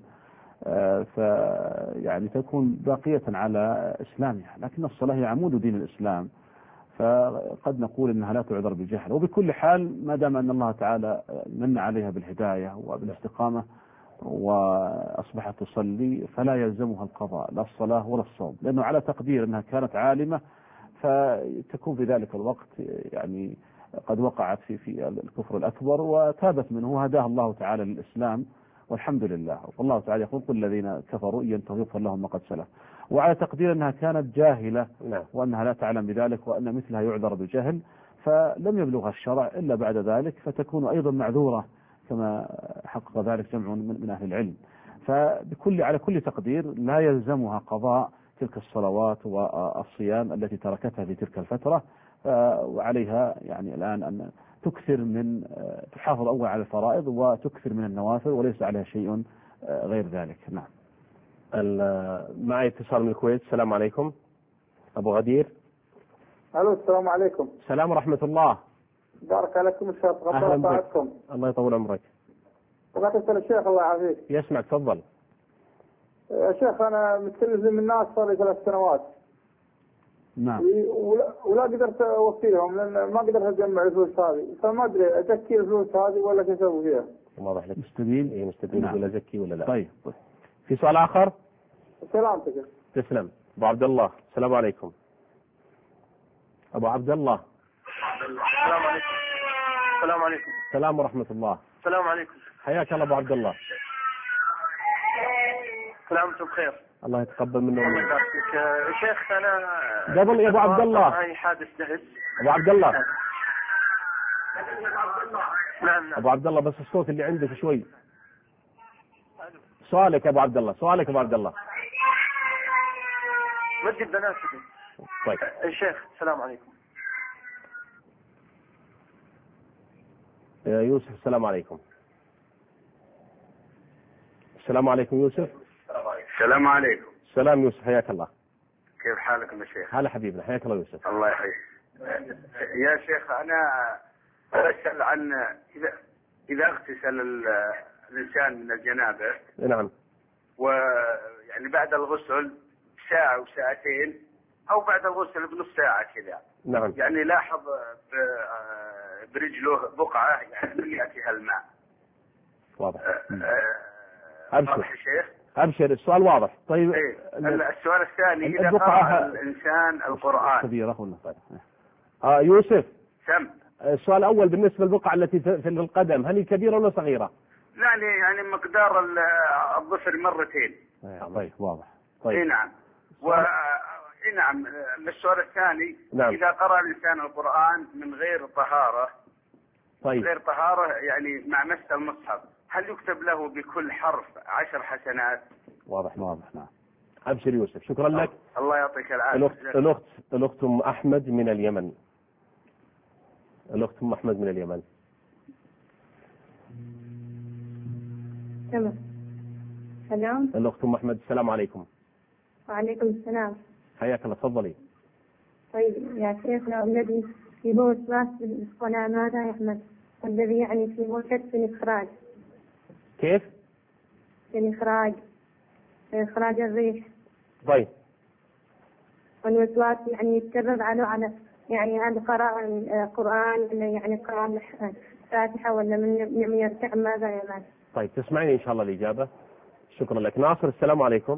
فيعني تكون باقية على إسلامها، لكن الصلاة هي عمود دين الإسلام، فقد نقول إنها لا تعذر بالجهل. وبكل حال ما دام أن الله تعالى من عليها بالهداية وبالاستقامة وأصبحت تصلي فلا يلزمها القضاء لا الصلاة ولا الصوم، لأنه على تقدير أنها كانت عالمة فتكون في ذلك الوقت يعني قد وقعت في الكفر الأكبر وتابت منه وهداها الله تعالى للإسلام والحمد لله. والله تعالى يقول قل الذين كفروا ينتهوا يغفر لهم ما قد سلف، وعلى تقدير أنها كانت جاهلة وأنها لا تعلم بذلك وأن مثلها يعذر بالجهل فلم يبلغها الشرع إلا بعد ذلك، فتكون أيضا معذورة كما حقق ذلك جمع من أهل العلم. على كل تقدير لا يلزمها قضاء تلك الصلوات والصيام التي تركتها في تلك الفترة، وعليها يعني الآن أن تكثر من تحافظ أول على الفرائض وتكثر من النوافل، وليس عليها شيء غير ذلك. نعم. معي اتصال من الكويت. السلام عليكم أبو غدير. الو السلام عليكم. السلام ورحمة الله. بارك عليكم الشيخ. أهلا بك. الله يطول عمرك. بغيت اسال الشيخ الله يعافيك. يسمع تفضل. يا شيخ انا متلزم من الناس صار لي 3 سنوات. نعم. ولا قدرت اوفيهم لان ما قدرت اجمع الفلوس هذه، فما ادري ازكي الفلوس هذه ولا كيف اسوي فيها. واضح لك. مستبين. اي مستبين. نعم. ولا زكي ولا لا. طيب. في سؤال آخر؟ سلامتك. تسلم. أبو عبد الله. السلام عليكم. أبو عبد الله. السلام عليكم. السلام عليكم. السلام ورحمة الله. السلام عليكم. حياك الله أبو عبد الله. سلامتكم بخير. الله يتقبل منا الله ومنك. يبارك فيك. شيخ أنا قبل يا أبو عبد الله. معي حادث دهس. أبو عبد الله. نعم. أبو عبد الله بس الصوت اللي عندك شوي. سؤالك يا أبو عبد الله. سؤالك يا أبو عبد الله. مد البنات. طيب. الشيخ السلام عليكم. يوسف. السلام عليكم. السلام عليكم يوسف. السلام عليكم. السلام يوسف. حياك الله. كيف حالكم يا شيخ؟ هلا حبيبنا. حياك الله يوسف. الله يحييك. يا شيخ أنا أسأل عن إذا اغتسل الإنسان من الجنابة. نعم. ويعني بعد الغسل ساعة وساعتين أو بعد الغسل بنص ساعة كذا. نعم. يعني لاحظ برجله بقعة يعني من يأتيها الماء. واضح. أبشر يا شيخ. أبشر السؤال واضح. طيب. إيه. السؤال الثاني إذا قرأ الإنسان القرآن. كبيرة ولا طيب. يوسف. سم. السؤال الأول بالنسبة للبقعة التي في القدم، هل هي كبيرة ولا صغيرة؟ لا يعني مقدار الظفر مرتين. طيب واضح. طيب. اي نعم. نعم. السؤال الثاني. نعم. إذا قرأ الإنسان القرآن من غير طهارة. طيب. غير طهارة يعني مع مس المصحف، هل يكتب له بكل حرف 10 حسنات؟ واضح. نعم. أبشر يوسف. شكرا لك. الله يعطيك العافية. الأخت أم أحمد من اليمن. الأخت أم أحمد من اليمن. تمام. سلام. الأخت أم أحمد. السلام عليكم. وعليكم السلام. حياك الله. تفضلي. طيب يا شيخنا، الذي في وسواس بالصلاة ماذا يعمل؟ والذي يعني في موجة في الإخراج. كيف؟ في إخراج الريح. طيب. والوسواس يعني يتكرر على يعني هذا قراءة القرآن ولا يعني قراءة الفاتحة ولا من يرتع ماذا يعمل؟ طيب تسمعيني إن شاء الله الإجابة. شكرا لك. ناصر. السلام عليكم.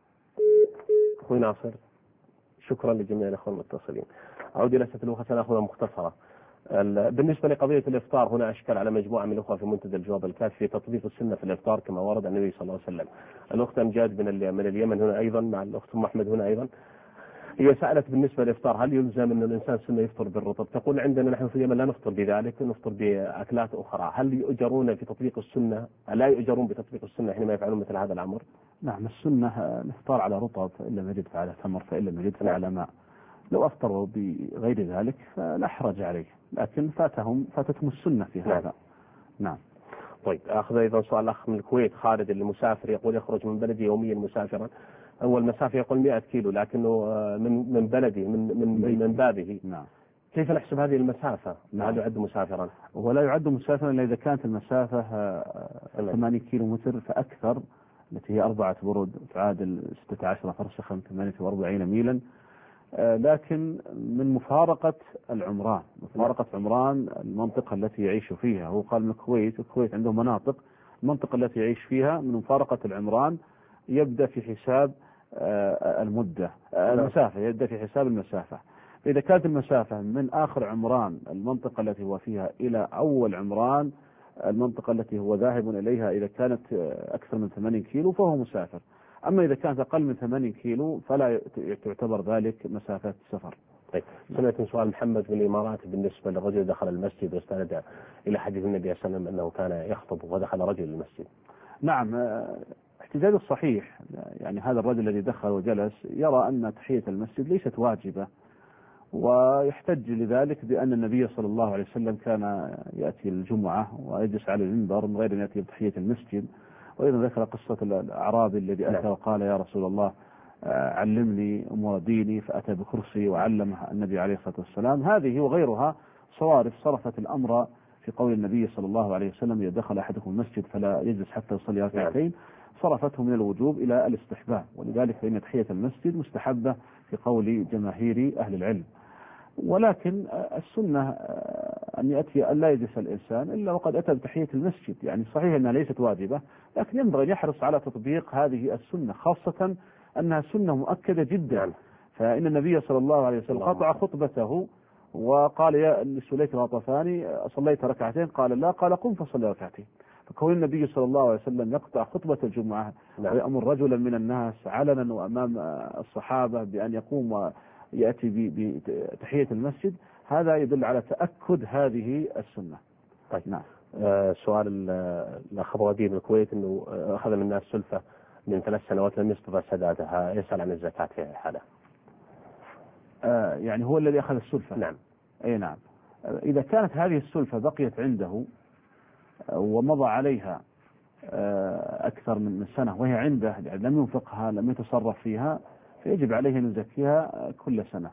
أخوي ناصر. شكرا لجميع الأخوة المتصلين. أعود إلى أسئلة الأخوة سنأخذها مختصرة. بالنسبة لقضية الإفطار هنا أشكل على مجموعة من الأخوة في منتدى الجواب الكافي في تطبيق السنة في الإفطار كما ورد عن النبي صلى الله عليه وسلم. الأخت أمجاد من اليمن هنا أيضا مع الأخت أم أحمد هنا أيضا. هي سألت بالنسبة للإفطار هل يلزم أن الإنسان سنة يفطر بالرطب؟ تقول عندنا نحن في اليمن لا نفطر بذلك، نفطر بأكلات أخرى. هل يؤجرون في تطبيق السنة؟ لا يؤجرون بتطبيق السنة حينما يفعلون مثل هذا الأمر؟ نعم. السنة الإفطار على رطب، فإن لم يجد فعلى تمر، فإن لم يجد فعلى ماء. لو أفطروا بغير ذلك فلا حرج عليه، لكن فاتتهم السنة في هذا. نعم. طيب أخذ أيضا سؤال أخ من الكويت خالد المسافر يقول يخرج من بلدي يوميا مسافرا. أول مسافة يقول 100 كيلو لكنه من بلدي من بابه. نعم. كيف نحسب هذه المسافة؟ نعم. هل يعد مسافرا؟ ولا يعد مسافرا إلا إذا كانت المسافة 8 كيلو متر فأكثر، التي هي 4 برود تعادل 16 فرسخا 48 ميلا. لكن من مفارقة عمران المنطقة التي يعيش فيها. هو قال من الكويت عنده مناطق، المنطقة التي يعيش فيها من مفارقة العمران يبدأ في حساب المسافة، يبدأ في حساب المسافة. فإذا كانت المسافة من آخر عمران المنطقة التي هو فيها إلى أول عمران المنطقة التي هو ذاهب إليها، إذا كانت أكثر من 80 كيلو فهو مسافر. أما إذا كانت أقل من 80 كيلو فلا تعتبر ذلك مسافة سفر. طيب، سمعت سؤال محمد من الإمارات بالنسبة للرجل دخل المسجد واستند إلى حديث النبي صلى الله عليه وسلم أنه كان يخطب ودخل رجل المسجد. نعم، احتجاج الصحيح يعني هذا الرجل الذي دخل وجلس يرى أن تحية المسجد ليست واجبة، ويحتج لذلك بأن النبي صلى الله عليه وسلم كان يأتي الجمعة ويجلس على المنبر من غير أن يأتي بتحية المسجد. وأيضا ذكر قصة الأعرابي الذي أتى وقال يا رسول الله علمني أمور ديني، فأتى بكرسي وعلمه النبي عليه الصلاة والسلام. هذه وغيرها صوارف صرفت الأمر في قول النبي صلى الله عليه وسلم إذا دخل أحدكم المسجد فلا يجلس حتى يصلي ركعتين، صرفته من الوجوب إلى الاستحباب، ولذلك فإن تحية المسجد مستحبة في قول جماهير أهل العلم. ولكن السنة أن يأتي أن لا يجلس الإنسان إلا وقد أتى بتحية المسجد، يعني صحيح أنها ليست واجبة، لكن ينبغي أن يحرص على تطبيق هذه السنة، خاصة أنها سنة مؤكدة جدا. فإن النبي صلى الله عليه وسلم قطع خطبته وقال يا لسليك الغطفاني صليت ركعتين؟ قال لا. قال قم فصلي ركعتين. فكون النبي صلى الله عليه وسلم يقطع خطبة الجمعة ويأمر رجلا من الناس علنا وأمام الصحابة بأن يقوم ويأتي بتحية المسجد، هذا يدل على تأكد هذه السنة. طيب، نعم. سؤال الأخ أبو وديع من الكويت أنه أخذ من الناس سلفة من 3 سنوات لم يستطع سدادها، يسأل عن الزكاة في حاله. يعني هو الذي أخذ السلفة؟ نعم. أي نعم. إذا كانت هذه السلفة بقيت عنده ومضى عليها أكثر من سنة وهي عنده، يعني لم ينفقها لم يتصرف فيها، فيجب عليه أن يزكيها كل سنة.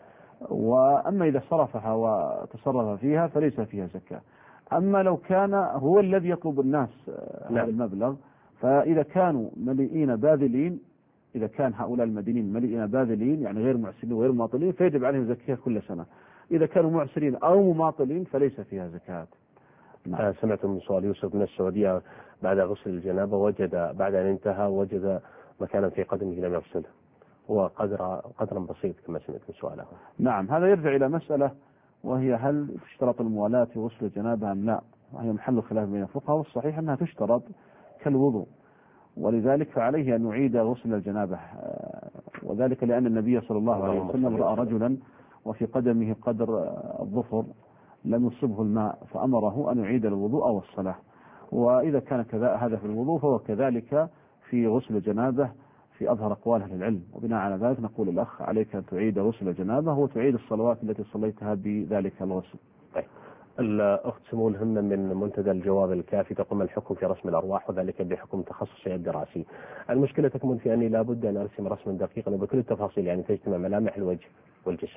وأما إذا صرفها وتصرف فيها فليس فيها زكاة. أما لو كان هو الذي يطلب الناس هذا المبلغ، فإذا كانوا مليئين باذلين، إذا كان هؤلاء المدينين مليئين باذلين يعني غير معسرين وغير مماطلين فيجب عليهم زكاة كل سنة. إذا كانوا معسرين أو مماطلين فليس فيها زكاة. سمعت من سؤال يوسف من السعودية بعد غسل الجنابة وجد بعد أن انتهى وجد مكانا في قدمه لم يغسله، هو قدرا بسيط كما سمعت من سؤاله. نعم، هذا يرجع إلى مسألة وهي هل تشترط الموالاة في غسل الجنابة أم لا، وهي محل خلاف بين الفقهاء، والصحيح أنها تشترط كالوضوء، ولذلك فعليه أن يعيد غسل الجنابة، وذلك لأن النبي صلى الله عليه وسلم رأى رجلا وفي قدمه قدر الظفر لم يصبه الماء فأمره أن يعيد الوضوء والصلاة. وإذا كان هذا في الوضوء فهو كذلك في غسل الجنابة في أظهر أقوال أهل العلم. وبناء على ذلك نقول الأخ عليك أن تعيد غسل الجنابة وتعيد الصلوات التي صليتها بذلك الغسل. طيب. الأخت سمو الهمة من منتدى الجواب الكافي تقوم الحكم في رسم الأرواح وذلك بحكم تخصصي الدراسي. المشكلة تكمن في أني لابد أن أرسم رسما دقيقا بكل التفاصيل، يعني تجتمع ملامح الوجه والجسم.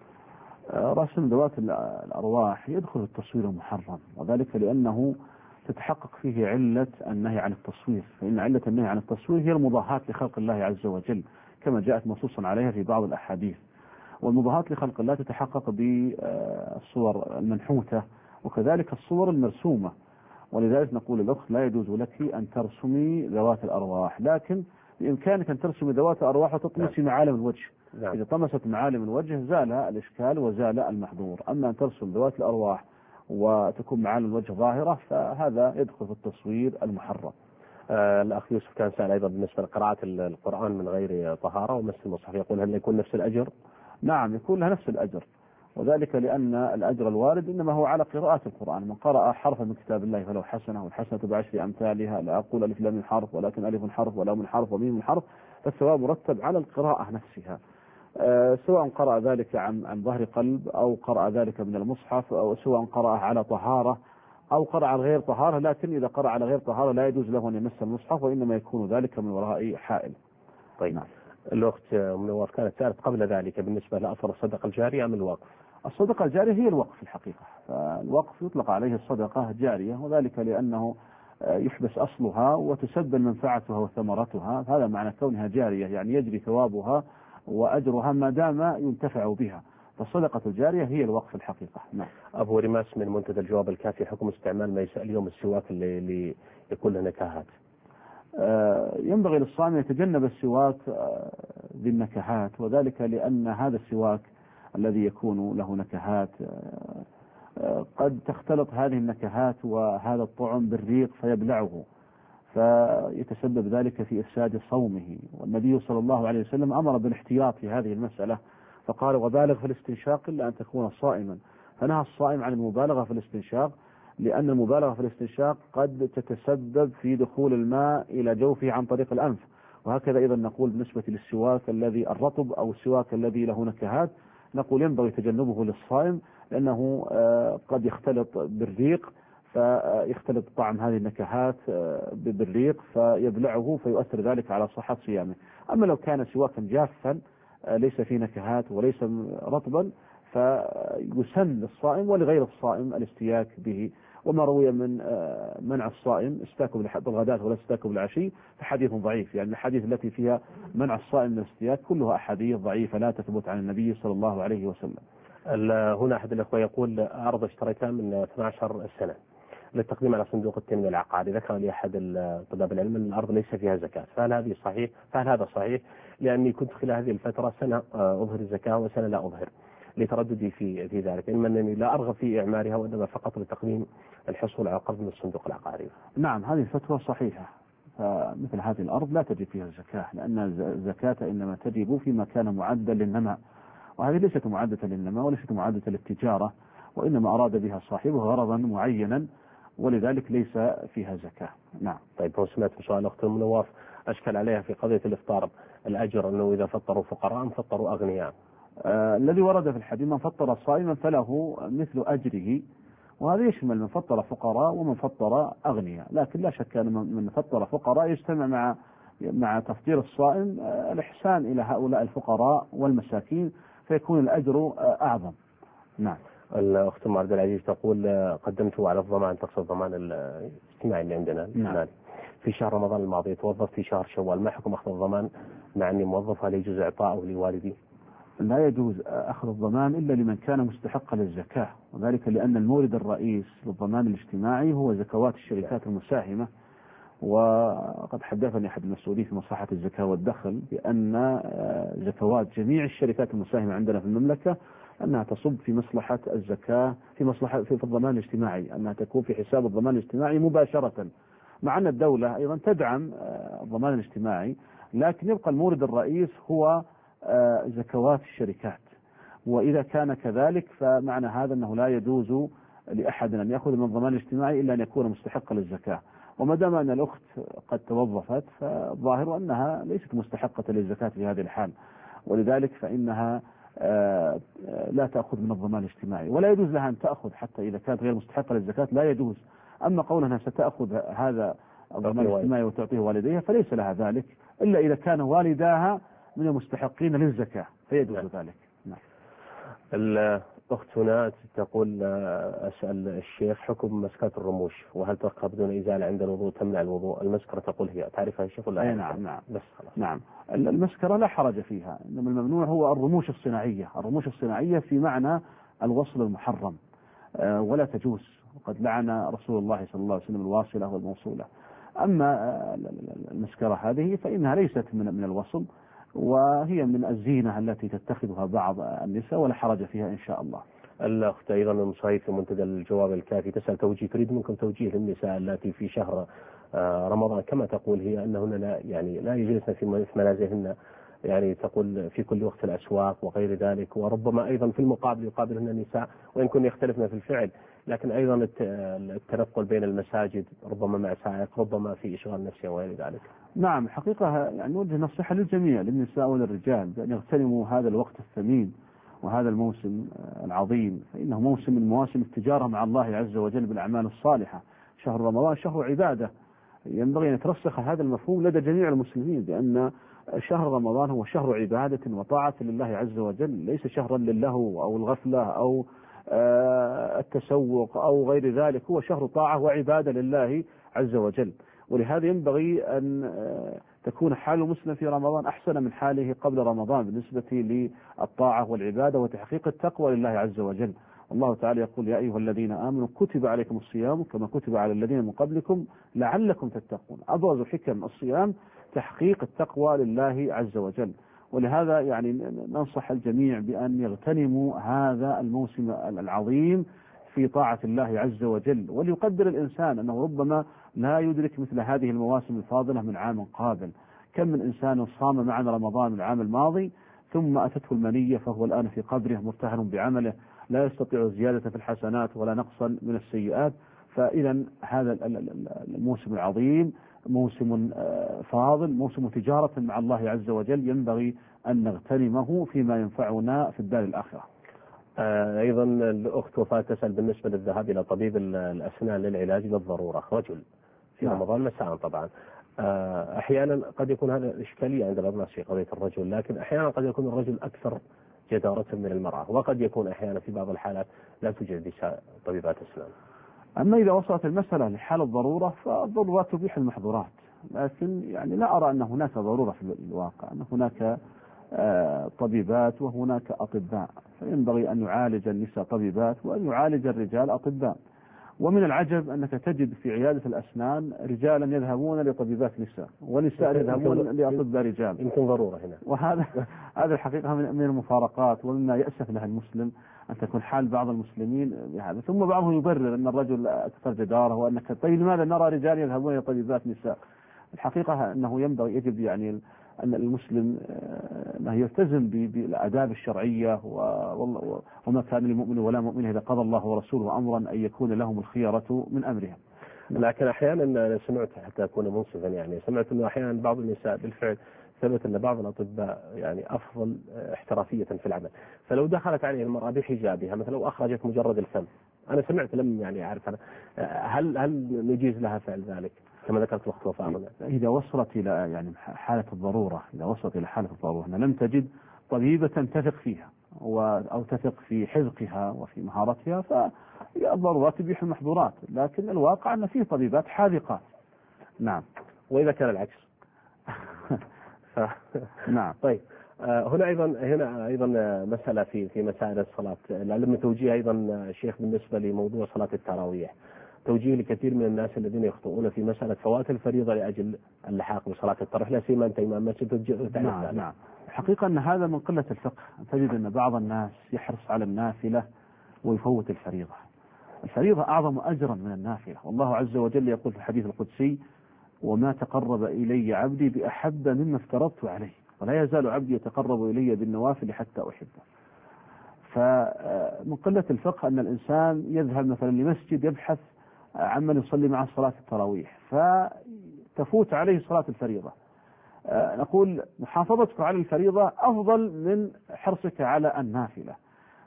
رسم ذوات الأرواح يدخل التصوير المحرم، وذلك لأنه تتحقق فيه علة النهي عن التصوير، فإن علة النهي عن التصوير هي المضاهاة لخلق الله عز وجل كما جاءت منصوصا عليها في بعض الأحاديث. والمضاهاة لخلق الله تتحقق بالصور المنحوتة وكذلك الصور المرسومة، ولذلك نقول للأخت لا يجوز لك أن ترسمي ذوات الأرواح، لكن بإمكانك أن ترسمي ذوات الأرواح وتطمسي معالم الوجه. إذا طمست معالم الوجه زال الإشكال وزال المحظور. أما أن ترسم ذوات الأرواح وتكون معالم الوجه ظاهرة فهذا يدخل في التصوير المحرم. الأخ يوسف كان سأل أيضا بالنسبة لقراءة القرآن من غير طهارة ومس المصحف، يقول هل يكون نفس الأجر؟ نعم، يكون لها نفس الأجر، وذلك لأن الأجر الوارد إنما هو على قراءة القرآن. من قرأ حرفا من كتاب الله فله حسنة، والحسنة ب10 أمثالها، لا أقول ألف لام حرف ولكن ألف حرف ولام حرف وميم حرف، فالثواب مرتب على القراءة نفسها، سواء قرأ ذلك عن ظهر قلب أو قرأ ذلك من المصحف، أو سواء قرأ على طهارة أو قرأ على غير طهارة. لكن إذا قرأ على غير طهارة لا يجوز له أن يمس المصحف، وإنما يكون ذلك من وراء حائل. طيب. نعم. الأخت منور كانت سألت قبل ذلك بالنسبة لأثر الصدقة الجارية أم الوقف؟ الصدقة الجارية هي الوقف الحقيقة، فالوقف يطلق عليه الصدقة جارية، وذلك لأنه يحبس أصلها وتسبب منفعتها وثمرتها، هذا معنى كونها جارية، يعني يجري ثوابها وأجرها ما دام ينتفع بها، فالصدقة الجارية هي الوقف الحقيقة. نعم. أبو رماس من منتدى الجواب الكافي، حكم استعمال ما يسأل اليوم السواك اللي يكون له نكهات. ينبغي للصائم يتجنب السواك بالنكهات، وذلك لأن هذا السواك الذي يكون له نكهات قد تختلط هذه النكهات وهذا الطعم بالريق فيبلعه، فيتسبب ذلك في إفساد صومه. والنبي صلى الله عليه وسلم أمر بالاحتياط في هذه المسألة، فقال وبالغ في الاستنشاق إلا أن تكون صائما، فنهى الصائم عن المبالغة في الاستنشاق، لأن المبالغة في الاستنشاق قد تتسبب في دخول الماء إلى جوفه عن طريق الأنف. وهكذا أيضا نقول بالنسبة للسواك الذي الرطب أو السواك الذي له نكهات، نقول ينبغي تجنبه للصائم، لأنه قد يختلط بالريق، فيختلط طعم هذه النكهات بالريق فيبلعه فيؤثر ذلك على صحة صيامه. أما لو كان سواكا جافا ليس فيه نكهات وليس رطبا فيسن للصائم ولغير الصائم الاستياك به. وما روي من منع الصائم استاكوا بالغداة ولا استاكوا بالعشي فحديث ضعيف، يعني الحديث التي فيها منع الصائم من الاستياك كلها أحاديث ضعيفة لا تثبت عن النبي صلى الله عليه وسلم. هنا أحد الأخوة يقول أرض اشتريتها من 12 سنة للتقديم على صندوق التنمية العقاري، ذكر لي أحد طلاب العلم أن الأرض ليس فيها زكاة، فهل هذا صحيح؟ لأني كنت خلال هذه الفترة سنة أظهر الزكاة وسنة لا أظهر لترددي في ذلك، إما أنني لا أرغب في إعمارها وإنما فقط لتقديم الحصول على قرض من الصندوق العقاري. نعم هذه الفتوى صحيحة، فمثل هذه الأرض لا تجب فيها الزكاة، لأن الزكاة إنما تجب فيما كان معدا للنماء، وهذه ليست معدة للنماء وليست معدة للتجارة، وإنما أراد بها صاحبه غرضا معينا ولذلك ليس فيها زكاة. نعم. طيب هو سمعت سؤال أخت المنواف أشكل عليها في قضية الإفطار، الأجر أنه إذا فطروا فقراء أم فطروا أغنياء؟ الذي ورد في الحديث من فطر صائما فله مثل أجره، وهذا يشمل من فطر فقراء ومن فطر أغنياء، لكن لا شك أن من فطر فقراء يجتمع مع تفطير الصائم الإحسان إلى هؤلاء الفقراء والمساكين فيكون الأجر أعظم. نعم. الأخت عبد العزيز تقول قدمته على الضمان، تقصد الضمان الاجتماعي اللي عندنا. نعم. في شهر رمضان الماضي توظفت في شهر شوال، ما حكم أخذ الضمان مع أني موظف؟ هل يجوز إعطاءه لوالدي؟ لا يجوز أخذ الضمان إلا لمن كان مستحقا للزكاة، وذلك لأن المورد الرئيس للضمان الاجتماعي هو زكوات الشركات المساهمة، وقد حدثني أحد المسؤولين في مصلحة الزكاة والدخل بأن زكوات جميع الشركات المساهمة عندنا في المملكة أنها تصب في مصلحة الزكاة في الضمان الاجتماعي، أنها تكون في حساب الضمان الاجتماعي مباشرة، مع أن الدولة أيضا تدعم الضمان الاجتماعي، لكن يبقى المورد الرئيس هو زكوات الشركات. وإذا كان كذلك فمعنى هذا أنه لا يجوز لأحد أن يأخذ من الضمان الاجتماعي إلا أن يكون مستحقا للزكاة، وما دام أن الأخت قد توظفت فالظاهر أنها ليست مستحقة للزكاة في هذه الحال، ولذلك فإنها لا تأخذ من الضمان الاجتماعي، ولا يجوز لها أن تأخذ حتى إذا كانت غير مستحقة للزكاة لا يجوز. أما قولها ستأخذ هذا الضمان الاجتماعي وتعطيه والديها فليس لها ذلك إلا إذا كان والداها من المستحقين للزكاة فيجوز ذلك. نعم. الأخت هنا تقول أسأل الشيخ حكم مسكرة الرموش، وهل تبقى بدون إزالة عند الوضوء تمنع الوضوء؟ المسكرة تقول هي تعرفها الشيخ ولا؟ نعم. بس خلاص. نعم المسكرة لا حرج فيها، إنما الممنوع هو الرموش الصناعية. الرموش الصناعية في معنى الوصل المحرم ولا تجوز، وقد لعن رسول الله صلى الله عليه وسلم الواصلة والموصولة. أما المسكرة هذه فإنها ليست من الوصل، وهي من الزينة التي تتخذها بعض النساء ولا حرج فيها إن شاء الله. الأخت أيضا من صهيب في منتدى الجواب الكافي تسأل تريد منكم توجيه للنساء التي في شهر رمضان كما تقول هي أنهن لا يجلسن في منازلهن، يعني تقول في كل وقت الأسواق وغير ذلك، وربما أيضا في المقابل يقابلهن النساء وإن كن يختلفن في الفعل، لكن أيضا التنقل بين المساجد ربما مع سائق ربما في إشغال نفسي وغير ذلك. نعم حقيقة يعني نوجه نصيحة للجميع للنساء وللرجال بأن يغتنموا هذا الوقت الثمين وهذا الموسم العظيم، فإنه موسم من مواسم التجارة مع الله عز وجل بالأعمال الصالحة. شهر رمضان شهر عبادة، ينبغي أن يترسخ هذا المفهوم لدى جميع المسلمين بأن شهر رمضان هو شهر عبادة وطاعة لله عز وجل، ليس شهرا للهو أو الغفلة أو التسوق أو غير ذلك، هو شهر طاعة وعبادة لله عز وجل. ولهذا ينبغي أن تكون حال المسلم في رمضان أحسن من حاله قبل رمضان بالنسبة للطاعة والعبادة وتحقيق التقوى لله عز وجل. الله تعالى يقول يا أيها الذين آمنوا كتب عليكم الصيام كما كتب على الذين من قبلكم لعلكم تتقون. أبرز حكم الصيام تحقيق التقوى لله عز وجل، ولهذا يعني ننصح الجميع بأن يغتنموا هذا الموسم العظيم في طاعة الله عز وجل، وليقدر الإنسان أنه ربما لا يدرك مثل هذه المواسم الفاضلة من عام قابل. كم من إنسان صام معنا رمضان العام الماضي ثم أتته المنية فهو الآن في قبره مرتهن بعمله لا يستطيع زيادة في الحسنات ولا نقصا من السيئات. فإذا هذا الموسم العظيم موسم فاضل، موسم تجارة مع الله عز وجل، ينبغي أن نغتنمه فيما ينفعنا في الدار الآخرة. أيضا الأخت وفاء تسأل بالنسبة للذهاب إلى طبيب الأسنان للعلاج للضرورة، رجل في رمضان مساء طبعا. أحيانا قد يكون هذا الإشكالية عند بعض الناس في قضية الرجل، لكن أحيانا قد يكون الرجل أكثر جدارة من المرأة، وقد يكون أحيانا في بعض الحالات لا توجد طبيبات أسنان. أما إذا وصلت المسألة لحال الضرورة فالضرورات تبيح المحظورات، لكن يعني لا أرى أن هناك ضرورة في الواقع، أن هناك طبيبات وهناك أطباء، فينبغي أن يعالج النساء طبيبات وأن يعالج الرجال أطباء. ومن العجب أنك تجد في عيادة الأسنان رجالا يذهبون لطبيبات نساء ونساء يذهبون لأطباء رجال. يمكن ضرورة هنا، وهذا الحقيقة من المفارقات ومما يأسف لها المسلم أن تكون حال بعض المسلمين بهذا. ثم بعضهم يبرر أن الرجل أكثر جدارة وأنك طيب لماذا نرى رجال يذهبون لطبيبات نساء؟ الحقيقة أنه يجب يعني أن المسلم أنه يلتزم بالآداب الشرعية وما كان للمؤمن ولا مؤمن إذا قضى الله ورسوله أمرا أن يكون لهم الخيرة من أمرهم. لكن أحيانا سمعت حتى أكون منصفا، يعني سمعت أنه أحيانا بعض النساء بالفعل ثبت أن بعض الأطباء يعني أفضل احترافية في العمل، فلو دخلت عليه المرأة بحجابها مثلا وأخرجت مجرد الفم، أنا سمعت لم يعني أعرف أنا هل نجيز لها فعل ذلك كما ذكرت وقت وفاة؟ إذا وصلت إلى يعني حالة الضرورة، إذا وصلت إلى حالة الضرورة لم تجد طبيبة تثق فيها أو تثق في حذقها وفي مهارتها، فالضرورات تبيح المحظورات، لكن الواقع أن فيه طبيبات حاذقات. نعم. وإذا كان العكس نعم. طيب هنا أيضا مسألة في مسائل الصلاة، لعلم توجيه أيضا شيخ بالنسبة لموضوع صلاة التراويح، توجيه لكثير من الناس الذين يخطئون في مسألة فوات الفريضة لأجل اللحاق بصلاة التراويح، لا سيما أنت إمام مسجد. نعم. الحقيقة أن هذا من قلة الفقه، تجد أن بعض الناس يحرص على النافلة ويفوت الفريضة. الفريضة أعظم أجرا من النافلة، والله عز وجل يقول في الحديث القدسي: وما تقرب إلي عبدي بأحب مما افترضت عليه ولا يزال عبدي يتقرب إلي بالنوافل حتى أحبه. فمن قلة الفقه أن الإنسان يذهب مثلا لمسجد يبحث عمن يصلي مع صلاة التراويح فتفوت عليه صلاة الفريضة. نقول محافظتك على الفريضة أفضل من حرصك على النافلة،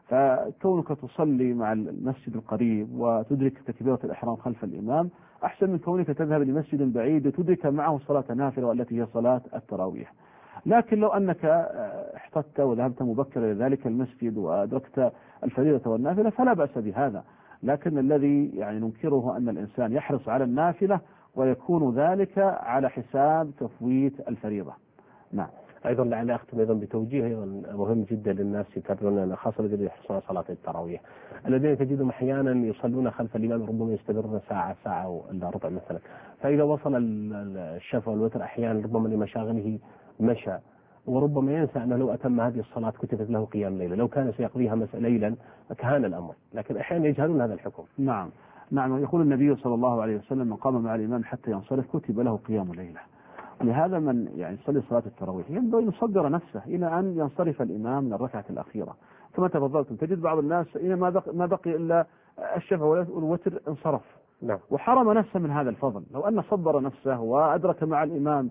فكونك تصلي مع المسجد القريب وتدرك تكبيرة الإحرام خلف الإمام أحسن من كونك تذهب لمسجد بعيد وتدرك معه صلاة نافلة والتي هي صلاة التراويح. لكن لو أنك احتطت وذهبت مبكرا إلى ذلك المسجد وأدركت الفريضة والنافلة فلا بأس بهذا، لكن الذي يعني ننكره أن الإنسان يحرص على النافلة ويكون ذلك على حساب تفويت الفريضة. نعم. أيضا لعل أختم أيضا بتوجيه أيضا مهم جدا للناس يكررون، خاصة الذين يحرصون صلاة التراويح، الذين تجدهم أحيانا يصلون خلف الإمام ربما يستمرون ساعة إلا ربع مثلا، فإذا وصل الشفع والوتر أحيانا ربما لمشاغله مشى، وربما ينسى أنه لو أتم هذه الصلاة كتبت له قيام ليلة، لو كان سيقضيها ليلا كان الأمر، لكن أحيانا يجهلون هذا الحكم. نعم. يقول النبي صلى الله عليه وسلم: من قام مع الإمام حتى ينصرف كتب له قيام ليلة. لهذا من يعني يصلي صلاة التراويح ينبغي أن يصبر نفسه إلى أن ينصرف الإمام من الركعة الأخيرة، كما تفضلتم تجد بعض الناس إلى ما بقي إلا الشفع والوتر انصرف. نعم. وحرم نفسه من هذا الفضل. لو أن صبر نفسه وأدرك مع الإمام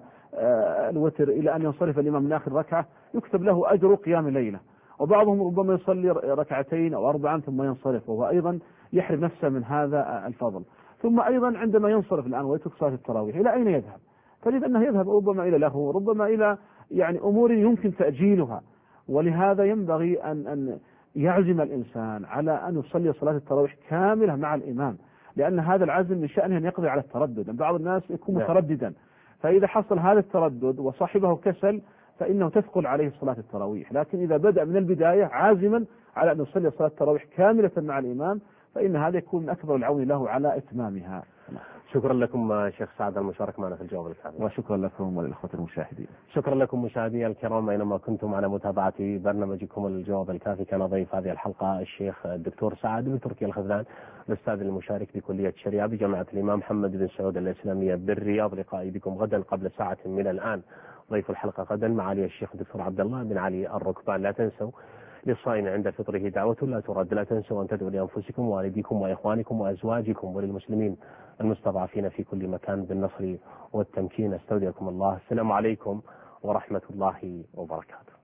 الوتر إلى أن ينصرف الإمام من آخر ركعة يكتب له أجر قيام ليلة. وبعضهم ربما يصلي ركعتين أو 4 ثم ينصرف، وهو أيضا يحرم نفسه من هذا الفضل. ثم أيضا عندما ينصرف الآن ويترك صلاة التراويح إلى أين يذهب؟ تجد أنه يذهب ربما إلى لهو، ربما إلى يعني أمور يمكن تأجيلها. ولهذا ينبغي أن يعزم الإنسان على أن يصلي صلاة التراويح كاملة مع الإمام، لأن هذا العزم من شأنه أن يقضي على التردد. بعض الناس يكون مترددا، فإذا حصل هذا التردد وصاحبه كسل فإنه تثقل عليه صلاة التراويح. لكن إذا بدأ من البداية عازما على أن يصلي صلاة التراويح كاملة مع الإمام فإن هذا يكون من أكبر العون له على إتمامها. شكرا لكم شيخ سعد المشاركة معنا في الجواب الكافي. وشكرا لكم وللإخوة المشاهدين. شكرا لكم مشاهدينا الكرام أينما كنتم على متابعة برنامجكم الجواب الكافي. كان ضيف هذه الحلقة الشيخ الدكتور سعد بن تركي الخذلان، الأستاذ المشارك بكلية الشريعة بجامعة الإمام محمد بن سعود الإسلامية بالرياض. لقائي بكم غدا قبل ساعة من الآن، ضيف الحلقة غدا معالي الشيخ الدكتور عبد الله بن علي الركبان. لا تنسوا للصائم عند فطره دعوة لا ترد. لا تنسوا أن تدعوا لأنفسكم ووالديكم وإخوانكم وأزواجكم وللمسلمين المستضعفين في كل مكان بالنصر والتمكين. استودعكم الله. السلام عليكم ورحمة الله وبركاته.